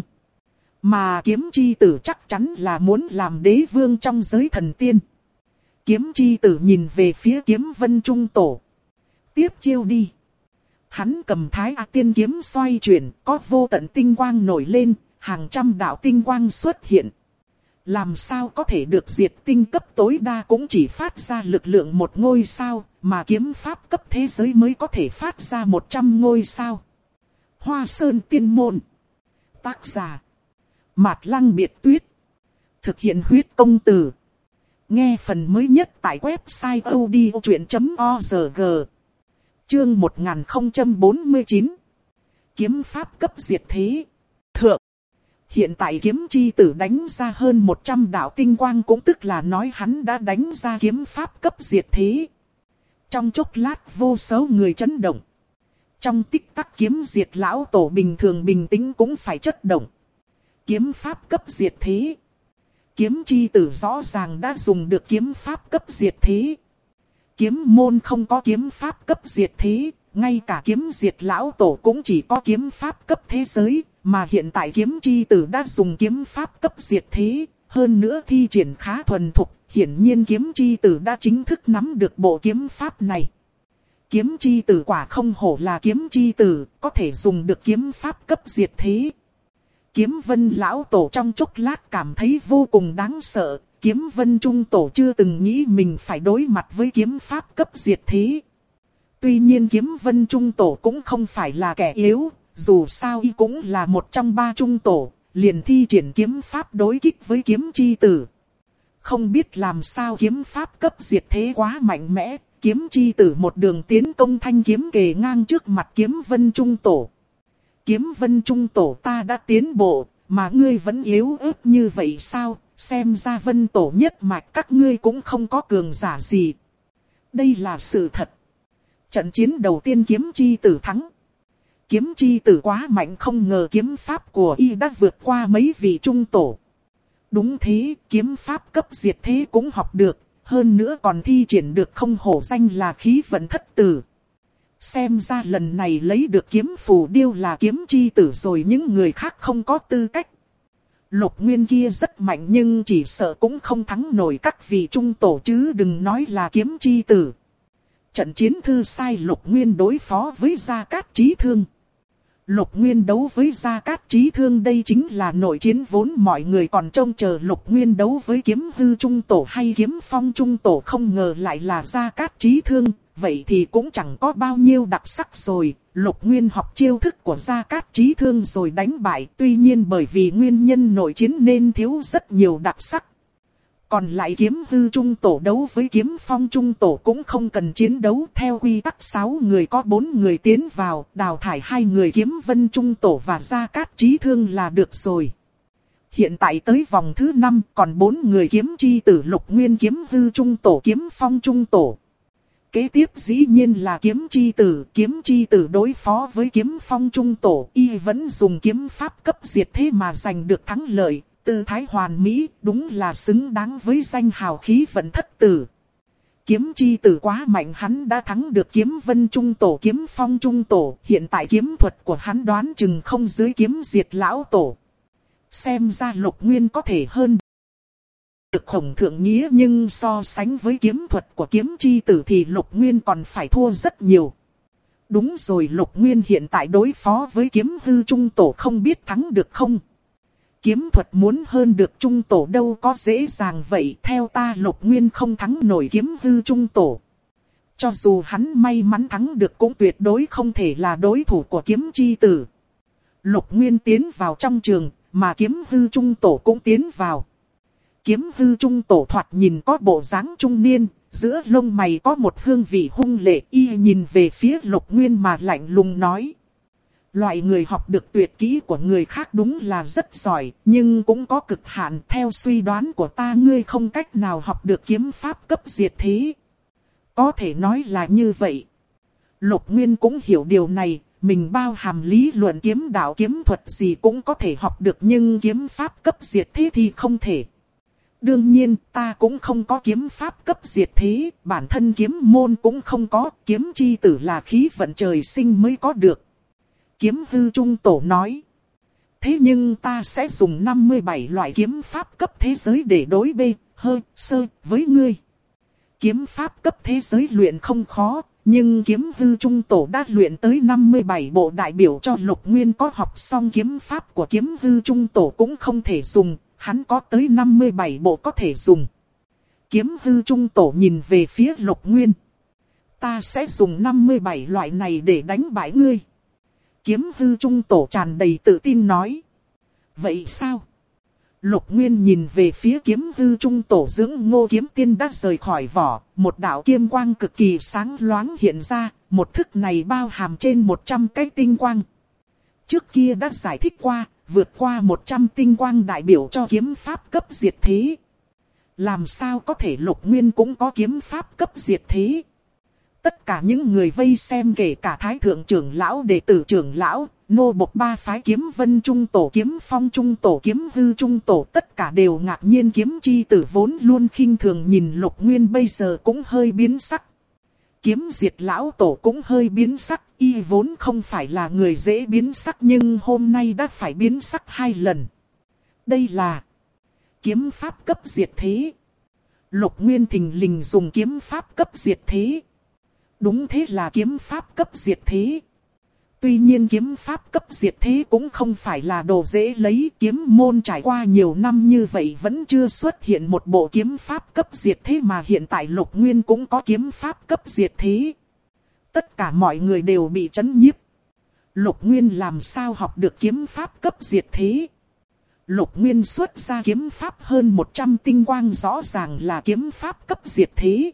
Mà kiếm chi tử chắc chắn là muốn làm đế vương trong giới thần tiên. Kiếm chi tử nhìn về phía Kiếm Vân Trung Tổ. Tiếp chiêu đi. Hắn cầm Thái A tiên kiếm xoay chuyển, có vô tận tinh quang nổi lên, hàng trăm đạo tinh quang xuất hiện. Làm sao có thể được diệt tinh cấp tối đa cũng chỉ phát ra lực lượng 1 ngôi sao, mà kiếm pháp cấp thế giới mới có thể phát ra 100 ngôi sao. Hoa Sơn Tiên Môn. Tác giả Mạt Lăng Biệt Tuyết. Thực hiện huyết công từ. Nghe phần mới nhất tại website odchuyện.org. Chương 1049. Kiếm pháp cấp diệt thế. Thượng. Hiện tại kiếm chi tử đánh ra hơn 100 đạo tinh quang, cũng tức là nói hắn đã đánh ra kiếm pháp cấp diệt thế. Trong chốc lát vô số người chấn động. Trong tích tắc kiếm diệt lão tổ bình thường bình tĩnh cũng phải chấn động. Kiếm pháp cấp diệt thế. Kiếm chi tử rõ ràng đã dùng được kiếm pháp cấp diệt thế. Kiếm môn không có kiếm pháp cấp diệt thế, ngay cả kiếm diệt lão tổ cũng chỉ có kiếm pháp cấp thế giới, mà hiện tại kiếm chi tử đã dùng kiếm pháp cấp diệt thế, hơn nữa thi triển khá thuần thục, hiển nhiên kiếm chi tử đã chính thức nắm được bộ kiếm pháp này. Kiếm chi tử quả không hổ là kiếm chi tử, có thể dùng được kiếm pháp cấp diệt thế. Kiếm Vân lão tổ trong chốc lát cảm thấy vô cùng đáng sợ, Kiếm Vân Trung Tổ chưa từng nghĩ mình phải đối mặt với kiếm pháp cấp diệt thế. Tuy nhiên Kiếm Vân Trung Tổ cũng không phải là kẻ yếu, dù sao y cũng là một trong 3 Trung Tổ, liền thi triển kiếm pháp đối kích với kiếm chi tử. Không biết làm sao kiếm pháp cấp diệt thế quá mạnh mẽ, kiếm chi tử một đường tiến công thanh kiếm kề ngang trước mặt Kiếm Vân Trung Tổ. Kiếm Vân Trung Tổ, ta đã tiến bộ, mà ngươi vẫn yếu ớt như vậy sao? Xem ra Vân Tổ nhất mạch các ngươi cũng không có cường giả gì. Đây là sự thật. Trận chiến đầu tiên kiếm chi tử thắng. Kiếm chi tử quá mạnh, không ngờ kiếm pháp của y đã vượt qua mấy vị Trung Tổ. Đúng thế, kiếm pháp cấp diệt thế cũng học được, hơn nữa còn thi triển được, không hổ danh là khí vận thất tử. Xem ra lần này lấy được kiếm phù điêu là kiếm chi tử rồi, những người khác không có tư cách. Lục Nguyên kia rất mạnh nhưng chỉ sợ cũng không thắng nổi các vị Trung Tổ chứ đừng nói là kiếm chi tử. Trận chiến thư sai Lục Nguyên đối phó với Gia Cát Chí Thương. Lục Nguyên đấu với Gia Cát Chí Thương, đây chính là nội chiến vốn mọi người còn trông chờ Lục Nguyên đấu với Kiếm Hư Trung Tổ hay Kiếm Phong Trung Tổ, không ngờ lại là Gia Cát Chí Thương. Vậy thì cũng chẳng có bao nhiêu đặc sắc rồi. Lục Nguyên học chiêu thức của Gia Cát Chí Thương rồi đánh bại. Tuy nhiên bởi vì nguyên nhân nội chiến nên thiếu rất nhiều đặc sắc. Còn lại Kiếm Hư Trung Tổ đấu với Kiếm Phong Trung Tổ cũng không cần chiến đấu. Theo quy tắc 6 người có 4 người tiến vào, đào thải 2 người Kiếm Vân Trung Tổ và Gia Cát Chí Thương là được rồi. hiện tại tới vòng thứ 5 còn 4 người kiếm chi tử Lục Nguyên kiếm hư trung tổ kiếm phong trung tổ. Kế tiếp dĩ nhiên là kiếm chi tử đối phó với kiếm phong trung tổ, y vẫn dùng kiếm pháp cấp diệt thế mà giành được thắng lợi, tư thái hoàn mỹ, đúng là xứng đáng với danh hào khí vận thất tử. Kiếm chi tử quá mạnh, hắn đã thắng được kiếm vân trung tổ kiếm phong trung tổ, hiện tại kiếm thuật của hắn đoán chừng không dưới kiếm diệt lão tổ. Xem ra Lục Nguyên có thể hơn được Khổng Thượng Nghĩa, nhưng so sánh với kiếm thuật của kiếm chi tử thì Lục Nguyên còn phải thua rất nhiều. Đúng rồi, Lục Nguyên hiện tại đối phó với kiếm hư trung tổ không biết thắng được không? Kiếm thuật muốn hơn được trung tổ đâu có dễ dàng vậy, theo ta Lục Nguyên không thắng nổi kiếm hư trung tổ. Cho dù hắn may mắn thắng được cũng tuyệt đối không thể là đối thủ của kiếm chi tử. Lục Nguyên tiến vào trong trường, mà kiếm hư trung tổ cũng tiến vào. Kiếm hư trung tổ thoạt nhìn có bộ dáng trung niên, giữa lông mày có một hương vị hung lệ, y nhìn về phía Lục Nguyên mà lạnh lùng nói. Loại người học được tuyệt kỹ của người khác đúng là rất giỏi, nhưng cũng có cực hạn. Theo suy đoán của ta, ngươi không cách nào học được kiếm pháp cấp diệt thế. Có thể nói là như vậy. Lục Nguyên cũng hiểu điều này, mình bao hàm lý luận kiếm đạo kiếm thuật gì cũng có thể học được, nhưng kiếm pháp cấp diệt thế thì không thể. Đương nhiên, ta cũng không có kiếm pháp cấp diệt thế, bản thân kiếm môn cũng không có, kiếm chi tử là khí vận trời sinh mới có được. Kiếm hư trung tổ nói. Thế nhưng ta sẽ dùng 57 loại kiếm pháp cấp thế giới để đối bê, sơ với ngươi. Kiếm pháp cấp thế giới luyện không khó, nhưng kiếm hư trung tổ đã luyện tới 57 bộ, đại biểu cho Lục Nguyên có học xong kiếm pháp của kiếm hư trung tổ cũng không thể dùng, hắn có tới 57 bộ có thể dùng. Kiếm hư trung tổ nhìn về phía Lục Nguyên. Ta sẽ dùng 57 loại này để đánh bại ngươi. Kiếm hư trung tổ tràn đầy tự tin nói. Vậy sao? Lục Nguyên nhìn về phía kiếm hư trung tổ, dưỡng Ngô kiếm tiên đã rời khỏi vỏ, một đạo kiếm quang cực kỳ sáng loáng hiện ra, một thức này bao hàm trên 100 cái tinh quang. Trước kia đã giải thích qua, vượt qua 100 tinh quang đại biểu cho kiếm pháp cấp diệt thế. Làm sao có thể Lục Nguyên cũng có kiếm pháp cấp diệt thế? Tất cả những người vây xem, kể cả Thái Thượng trưởng lão, đệ tử trưởng lão, nô bộc ba phái kiếm vân trung tổ, kiếm phong trung tổ, kiếm hư trung tổ, tất cả đều ngạc nhiên. Kiếm chi tử vốn luôn khinh thường nhìn Lục Nguyên bây giờ cũng hơi biến sắc. Kiếm diệt lão tổ cũng hơi biến sắc, y vốn không phải là người dễ biến sắc nhưng hôm nay đã phải biến sắc 2 lần. Đây là kiếm pháp cấp diệt thế. Lục Nguyên thình lình dùng kiếm pháp cấp diệt thế. Đúng thế, là kiếm pháp cấp diệt thế. Tuy nhiên kiếm pháp cấp diệt thế cũng không phải là đồ dễ lấy, kiếm môn trải qua nhiều năm như vậy vẫn chưa xuất hiện một bộ kiếm pháp cấp diệt thế, mà hiện tại Lục Nguyên cũng có kiếm pháp cấp diệt thế. Tất cả mọi người đều bị chấn nhiếp. Lục Nguyên làm sao học được kiếm pháp cấp diệt thế? Lục Nguyên xuất ra kiếm pháp hơn 100 tinh quang, rõ ràng là kiếm pháp cấp diệt thế.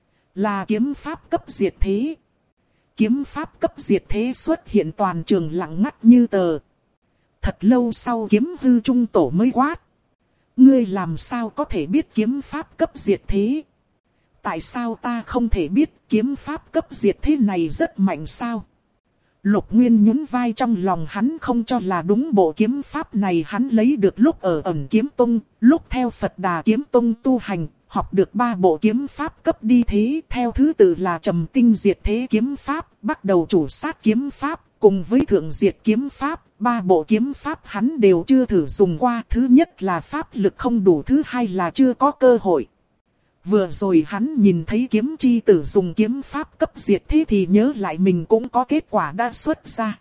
Là kiếm pháp cấp diệt thế. Kiếm pháp cấp diệt thế xuất hiện, toàn trường lặng ngắt như tờ. Thật lâu sau kiếm hư trung tổ mới quát. Ngươi làm sao có thể biết kiếm pháp cấp diệt thế? Tại sao ta không thể biết, kiếm pháp cấp diệt thế này rất mạnh sao? Lục Nguyên nhún vai, trong lòng hắn không cho là đúng. Bộ kiếm pháp này hắn lấy được lúc ở Ẩn Kiếm Tông, lúc theo Phật Đà Kiếm Tông tu hành. Học được 3 bộ kiếm pháp cấp đi thế, theo thứ tự là Trầm Tinh Diệt Thế kiếm pháp, Bắt Đầu Chủ Sát kiếm pháp, cùng với Thượng Diệt kiếm pháp. 3 bộ kiếm pháp hắn đều chưa thử dùng qua, thứ nhất là pháp lực không đủ, thứ hai là chưa có cơ hội. Vừa rồi hắn nhìn thấy kiếm chi tử dùng kiếm pháp cấp diệt thế thì nhớ lại mình cũng có kết quả đã xuất ra.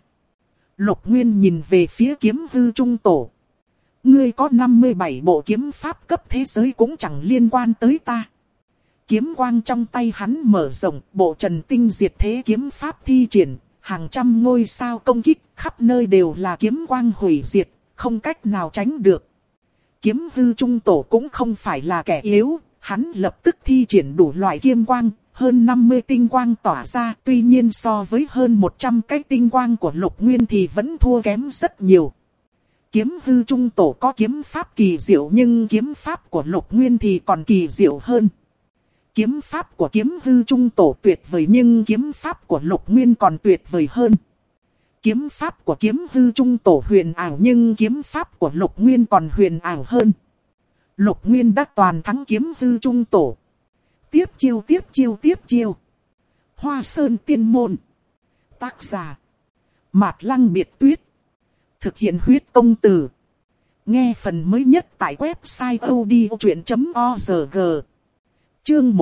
Lục Nguyên nhìn về phía kiếm hư trung tổ. Ngươi có 57 bộ kiếm pháp cấp thế giới cũng chẳng liên quan tới ta. Kiếm quang trong tay hắn mở rộng, bộ Trần Tinh Diệt Thế kiếm pháp thi triển, hàng trăm ngôi sao công kích, khắp nơi đều là kiếm quang hủy diệt, không cách nào tránh được. Kiếm hư trung tổ cũng không phải là kẻ yếu, hắn lập tức thi triển đủ loại kiếm quang, hơn 50 tinh quang tỏa ra, tuy nhiên so với hơn 100 cái tinh quang của Lục Nguyên thì vẫn thua kém rất nhiều. Kiếm hư trung tổ có kiếm pháp kỳ diệu nhưng kiếm pháp của Lục Nguyên thì còn kỳ diệu hơn. Kiếm pháp của kiếm hư trung tổ tuyệt vời nhưng kiếm pháp của Lục Nguyên còn tuyệt vời hơn. Kiếm pháp của kiếm hư trung tổ huyền ảo nhưng kiếm pháp của Lục Nguyên còn huyền ảo hơn. Lục Nguyên đã toàn thắng kiếm hư trung tổ. Tiếp chiêu. Hoa Sơn Tiên Môn. Tác giả Mạt Lăng Biệt Tuyết. Thực hiện huyết công từ. Nghe phần mới nhất tại website odchuyện.org. Chương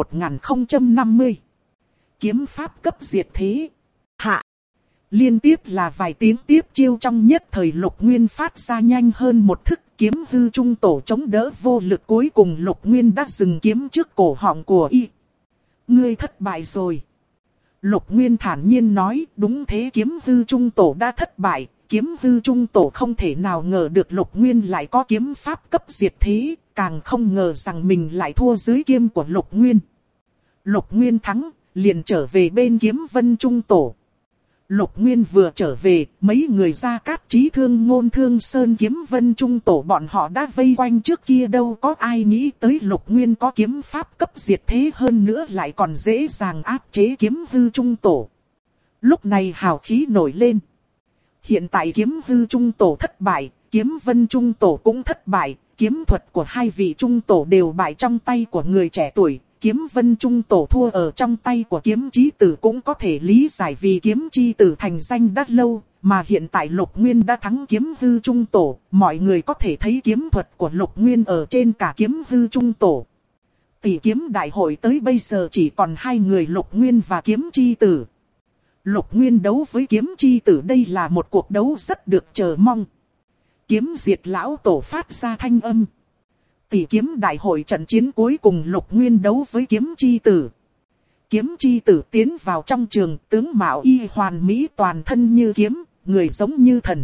1050. Kiếm pháp cấp diệt thế. Hạ. Liên tiếp là vài tiếng tiếp chiêu trong nhất thời Lục Nguyên phát ra nhanh hơn một thức. Kiếm hư trung tổ chống đỡ vô lực, cuối cùng Lục Nguyên đã dừng kiếm trước cổ họng của y. Ngươi thất bại rồi. Lục Nguyên thản nhiên nói, đúng thế, kiếm hư trung tổ đã thất bại. Kiếm hư trung tổ không thể nào ngờ được Lục Nguyên lại có kiếm pháp cấp diệt thế, càng không ngờ rằng mình lại thua dưới kiếm của Lục Nguyên. Lục Nguyên thắng, liền trở về bên kiếm vân trung tổ. Lục Nguyên vừa trở về, mấy người Gia Cát Trí Thương Ngôn Thương Sơn kiếm vân trung tổ bọn họ đã vây quanh trước kia, đâu có ai nghĩ tới Lục Nguyên có kiếm pháp cấp diệt thế, hơn nữa lại còn dễ dàng áp chế kiếm hư trung tổ. Lúc này hào khí nổi lên. Hiện tại kiếm hư trung tổ thất bại, kiếm vân trung tổ cũng thất bại, kiếm thuật của hai vị trung tổ đều bại trong tay của người trẻ tuổi. Kiếm vân trung tổ thua ở trong tay của kiếm chí tử cũng có thể lý giải, vì kiếm chi tử thành danh đã lâu, mà hiện tại Lục Nguyên đã thắng kiếm hư trung tổ. Mọi người có thể thấy kiếm thuật của Lục Nguyên ở trên cả kiếm hư trung tổ. Tỷ kiếm đại hội tới bây giờ chỉ còn hai người Lục Nguyên và kiếm chi tử. Lục Nguyên đấu với kiếm chi tử, đây là một cuộc đấu rất được chờ mong. Kiếm diệt lão tổ phát ra thanh âm. Tỷ kiếm đại hội trận chiến cuối cùng Lục Nguyên đấu với kiếm chi tử. Kiếm chi tử tiến vào trong trường, tướng mạo y hoàn mỹ, toàn thân như kiếm, người giống như thần.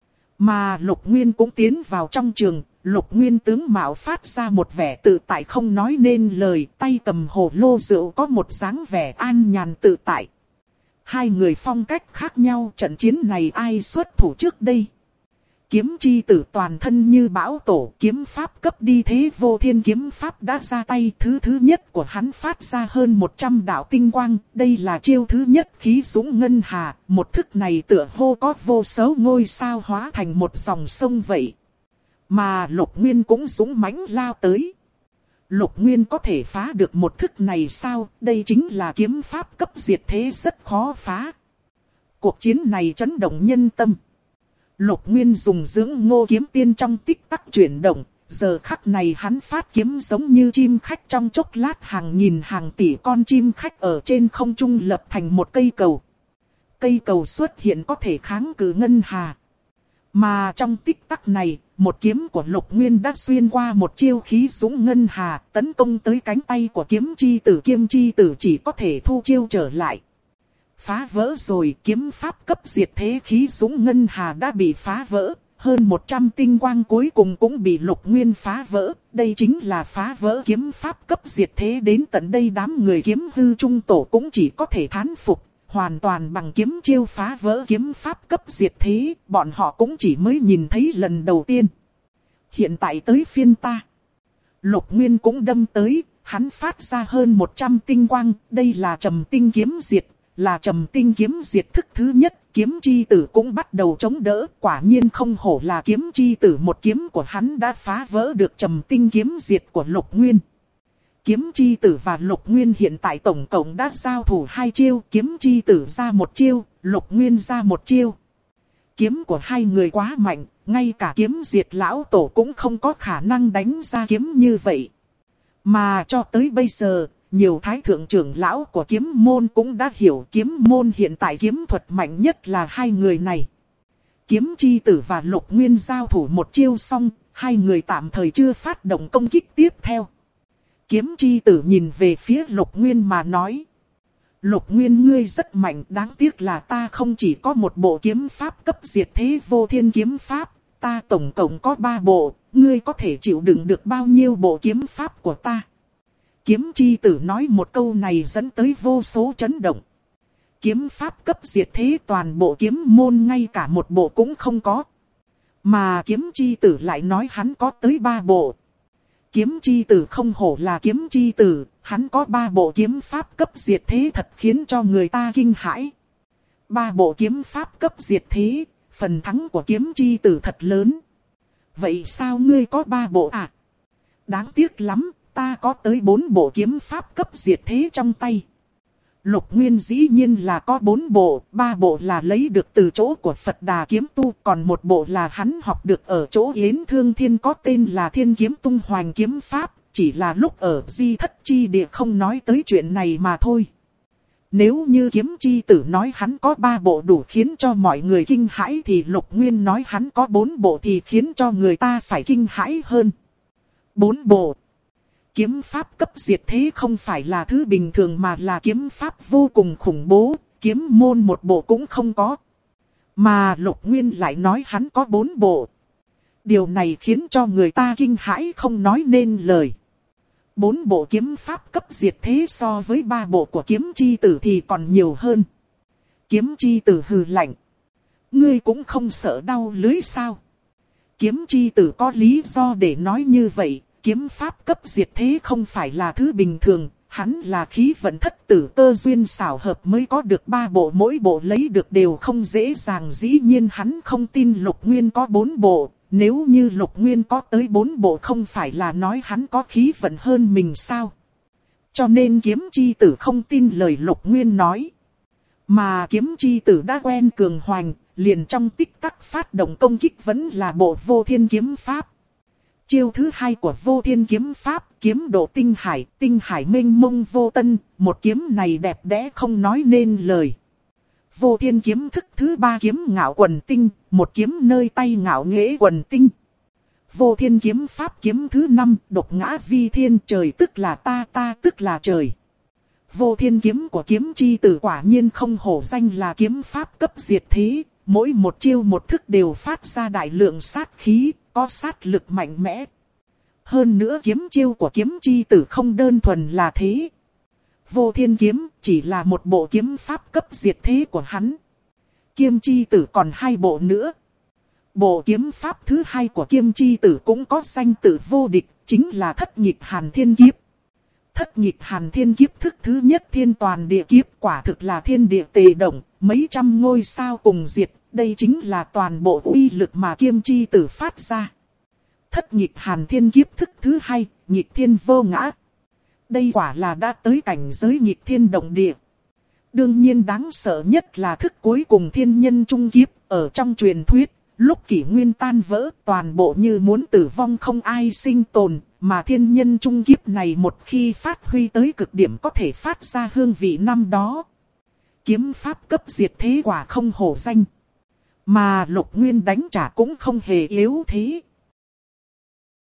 Mà Lục Nguyên cũng tiến vào trong trường, Lục Nguyên tướng mạo phát ra một vẻ tự tại không nói nên lời, tay cầm hồ lô rượu có một dáng vẻ an nhàn tự tại. Hai người phong cách khác nhau, trận chiến này ai xuất thủ trước đây? Kiếm chi tử toàn thân như bão tổ, kiếm pháp cấp đi thế vô thiên kiếm pháp đã ra tay. Thứ nhất của hắn phát ra hơn 100 đạo tinh quang, đây là chiêu thứ nhất khí dũng ngân hà. Một thức này tựa hồ có vô số ngôi sao hóa thành một dòng sông vậy. Mà Lục Nguyên cũng dũng mãnh lao tới. Lục Nguyên có thể phá được một thức này sao? Đây chính là kiếm pháp cấp diệt thế, rất khó phá. Cuộc chiến này chấn động nhân tâm. Lục Nguyên dùng dưỡng ngô kiếm tiên trong tích tắc chuyển động. Giờ khắc này hắn phát kiếm giống như chim khách, trong chốc lát hàng nghìn hàng tỷ con chim khách ở trên không trung lập thành một cây cầu. Cây cầu xuất hiện có thể kháng cự ngân hà. Mà trong tích tắc này, một kiếm của Lục Nguyên đã xuyên qua một chiêu khí dũng ngân hà, tấn công tới cánh tay của kiếm chi tử. Kiếm chi tử chỉ có thể thu chiêu trở lại. Phá vỡ rồi, kiếm pháp cấp diệt thế khí dũng ngân hà đã bị phá vỡ. Hơn 100 tinh quang cuối cùng cũng bị Lục Nguyên phá vỡ. Đây chính là phá vỡ kiếm pháp cấp diệt thế. Đến tận đây đám người kiếm hư trung tổ cũng chỉ có thể thán phục. Hoàn toàn bằng kiếm chiêu phá vỡ kiếm pháp cấp diệt thế, bọn họ cũng chỉ mới nhìn thấy lần đầu tiên. Hiện tại tới phiên ta. Lục Nguyên cũng đâm tới, hắn phát ra hơn 100 tinh quang, đây là trầm tinh kiếm diệt, là trầm tinh kiếm diệt thức thứ nhất. Kiếm chi tử cũng bắt đầu chống đỡ, quả nhiên không hổ là kiếm chi tử, một kiếm của hắn đã phá vỡ được trầm tinh kiếm diệt của Lục Nguyên. Kiếm chi tử và Lục Nguyên hiện tại tổng cộng đã giao thủ 2 chiêu, kiếm chi tử ra 1 chiêu, Lục Nguyên ra 1 chiêu. Kiếm của hai người quá mạnh, ngay cả kiếm diệt lão tổ cũng không có khả năng đánh ra kiếm như vậy. Mà cho tới bây giờ, nhiều thái thượng trưởng lão của kiếm môn cũng đã hiểu kiếm môn hiện tại kiếm thuật mạnh nhất là hai người này. Kiếm chi tử và Lục Nguyên giao thủ 1 chiêu xong, hai người tạm thời chưa phát động công kích tiếp theo. Kiếm chi tử nhìn về phía Lục Nguyên mà nói. Lục Nguyên, ngươi rất mạnh, đáng tiếc là ta không chỉ có một bộ kiếm pháp cấp diệt thế vô thiên kiếm pháp, ta tổng cộng có 3 bộ, ngươi có thể chịu đựng được bao nhiêu bộ kiếm pháp của ta? Kiếm chi tử nói một câu này dẫn tới vô số chấn động. Kiếm pháp cấp diệt thế toàn bộ kiếm môn ngay cả một bộ cũng không có. Mà kiếm chi tử lại nói hắn có tới 3 bộ. Kiếm chi tử không hổ là kiếm chi tử, hắn có 3 bộ kiếm pháp cấp diệt thế thật khiến cho người ta kinh hãi. 3 bộ kiếm pháp cấp diệt thế, phần thắng của kiếm chi tử thật lớn. Vậy sao ngươi có 3 bộ à? Đáng tiếc lắm, ta có tới 4 bộ kiếm pháp cấp diệt thế trong tay. Lục Nguyên dĩ nhiên là có 4 bộ, 3 bộ là lấy được từ chỗ của Phật Đà kiếm tu, còn 1 bộ là hắn học được ở chỗ Yến Thương Thiên có tên là Thiên Kiếm Tung Hoành Kiếm Pháp, chỉ là lúc ở Di Thất Chi Địa không nói tới chuyện này mà thôi. Nếu như kiếm chi tử nói hắn có 3 bộ đủ khiến cho mọi người kinh hãi thì Lục Nguyên nói hắn có 4 bộ thì khiến cho người ta phải kinh hãi hơn. 4 bộ. Kiếm pháp cấp diệt thế không phải là thứ bình thường mà là kiếm pháp vô cùng khủng bố, kiếm môn 1 bộ cũng không có. Mà Lục Nguyên lại nói hắn có 4 bộ. Điều này khiến cho người ta kinh hãi không nói nên lời. 4 bộ kiếm pháp cấp diệt thế so với 3 bộ của kiếm chi tử thì còn nhiều hơn. Kiếm chi tử hừ lạnh. Ngươi cũng không sợ đau lưới sao? Kiếm chi tử có lý do để nói như vậy. Kiếm pháp cấp diệt thế không phải là thứ bình thường, hắn là khí vận thất tử cơ duyên xảo hợp mới có được 3 bộ, mỗi bộ lấy được đều không dễ dàng. Dĩ nhiên hắn không tin Lục Nguyên có 4 bộ, nếu như Lục Nguyên có tới 4 bộ không phải là nói hắn có khí vận hơn mình sao? Cho nên kiếm chi tử không tin lời Lục Nguyên nói. Mà kiếm chi tử đã quen cường hoành, liền trong tích tắc phát động công kích vẫn là bộ Vô Thiên kiếm pháp. Chiêu thứ 2 của Vô Thiên kiếm pháp, kiếm độ tinh hải mênh mông vô tân, một kiếm này đẹp đẽ không nói nên lời. Vô Thiên kiếm thức thứ 3 kiếm ngạo quần tinh, một kiếm nơi tay ngạo nghễ quần tinh. Vô Thiên kiếm pháp kiếm thứ 5, độc ngã vi thiên, trời tức là ta tức là trời. Vô Thiên kiếm của kiếm chi tử quả nhiên không hổ danh là kiếm pháp cấp diệt thế, mỗi một chiêu một thức đều phát ra đại lượng sát khí, có sát lực mạnh mẽ. Hơn nữa kiếm chiêu của kiếm chi tử không đơn thuần là thế. Vô Thiên kiếm chỉ là một bộ kiếm pháp cấp diệt thế của hắn. Kiếm chi tử còn 2 bộ nữa. Bộ kiếm pháp thứ 2 của kiếm chi tử cũng có danh tự vô địch, chính là Thất Nhịp Hàn Thiên Kiếp. Thất Nhịp Hàn Thiên Kiếp thức thứ nhất thiên toàn địa kiếp, quả thực là thiên địa tề động, mấy trăm ngôi sao cùng diệt. Đây chính là toàn bộ uy lực mà kiếm chi tử phát ra. Thất Nhịp Hàn Thiên Kiếp thức thứ 2, nhịp thiên vô ngã. Đây quả là đã tới cảnh giới nhịp thiên động địa. Đương nhiên đáng sợ nhất là thức cuối cùng thiên nhân trung kiếp. Ở trong truyền thuyết, lúc kỷ nguyên tan vỡ toàn bộ như muốn tử vong không ai sinh tồn. Mà thiên nhân trung kiếp này một khi phát huy tới cực điểm có thể phát ra hương vị năm đó. Kiếm pháp cấp diệt thế quả không hổ danh. Mà Lục Nguyên đánh trả cũng không hề yếu thế.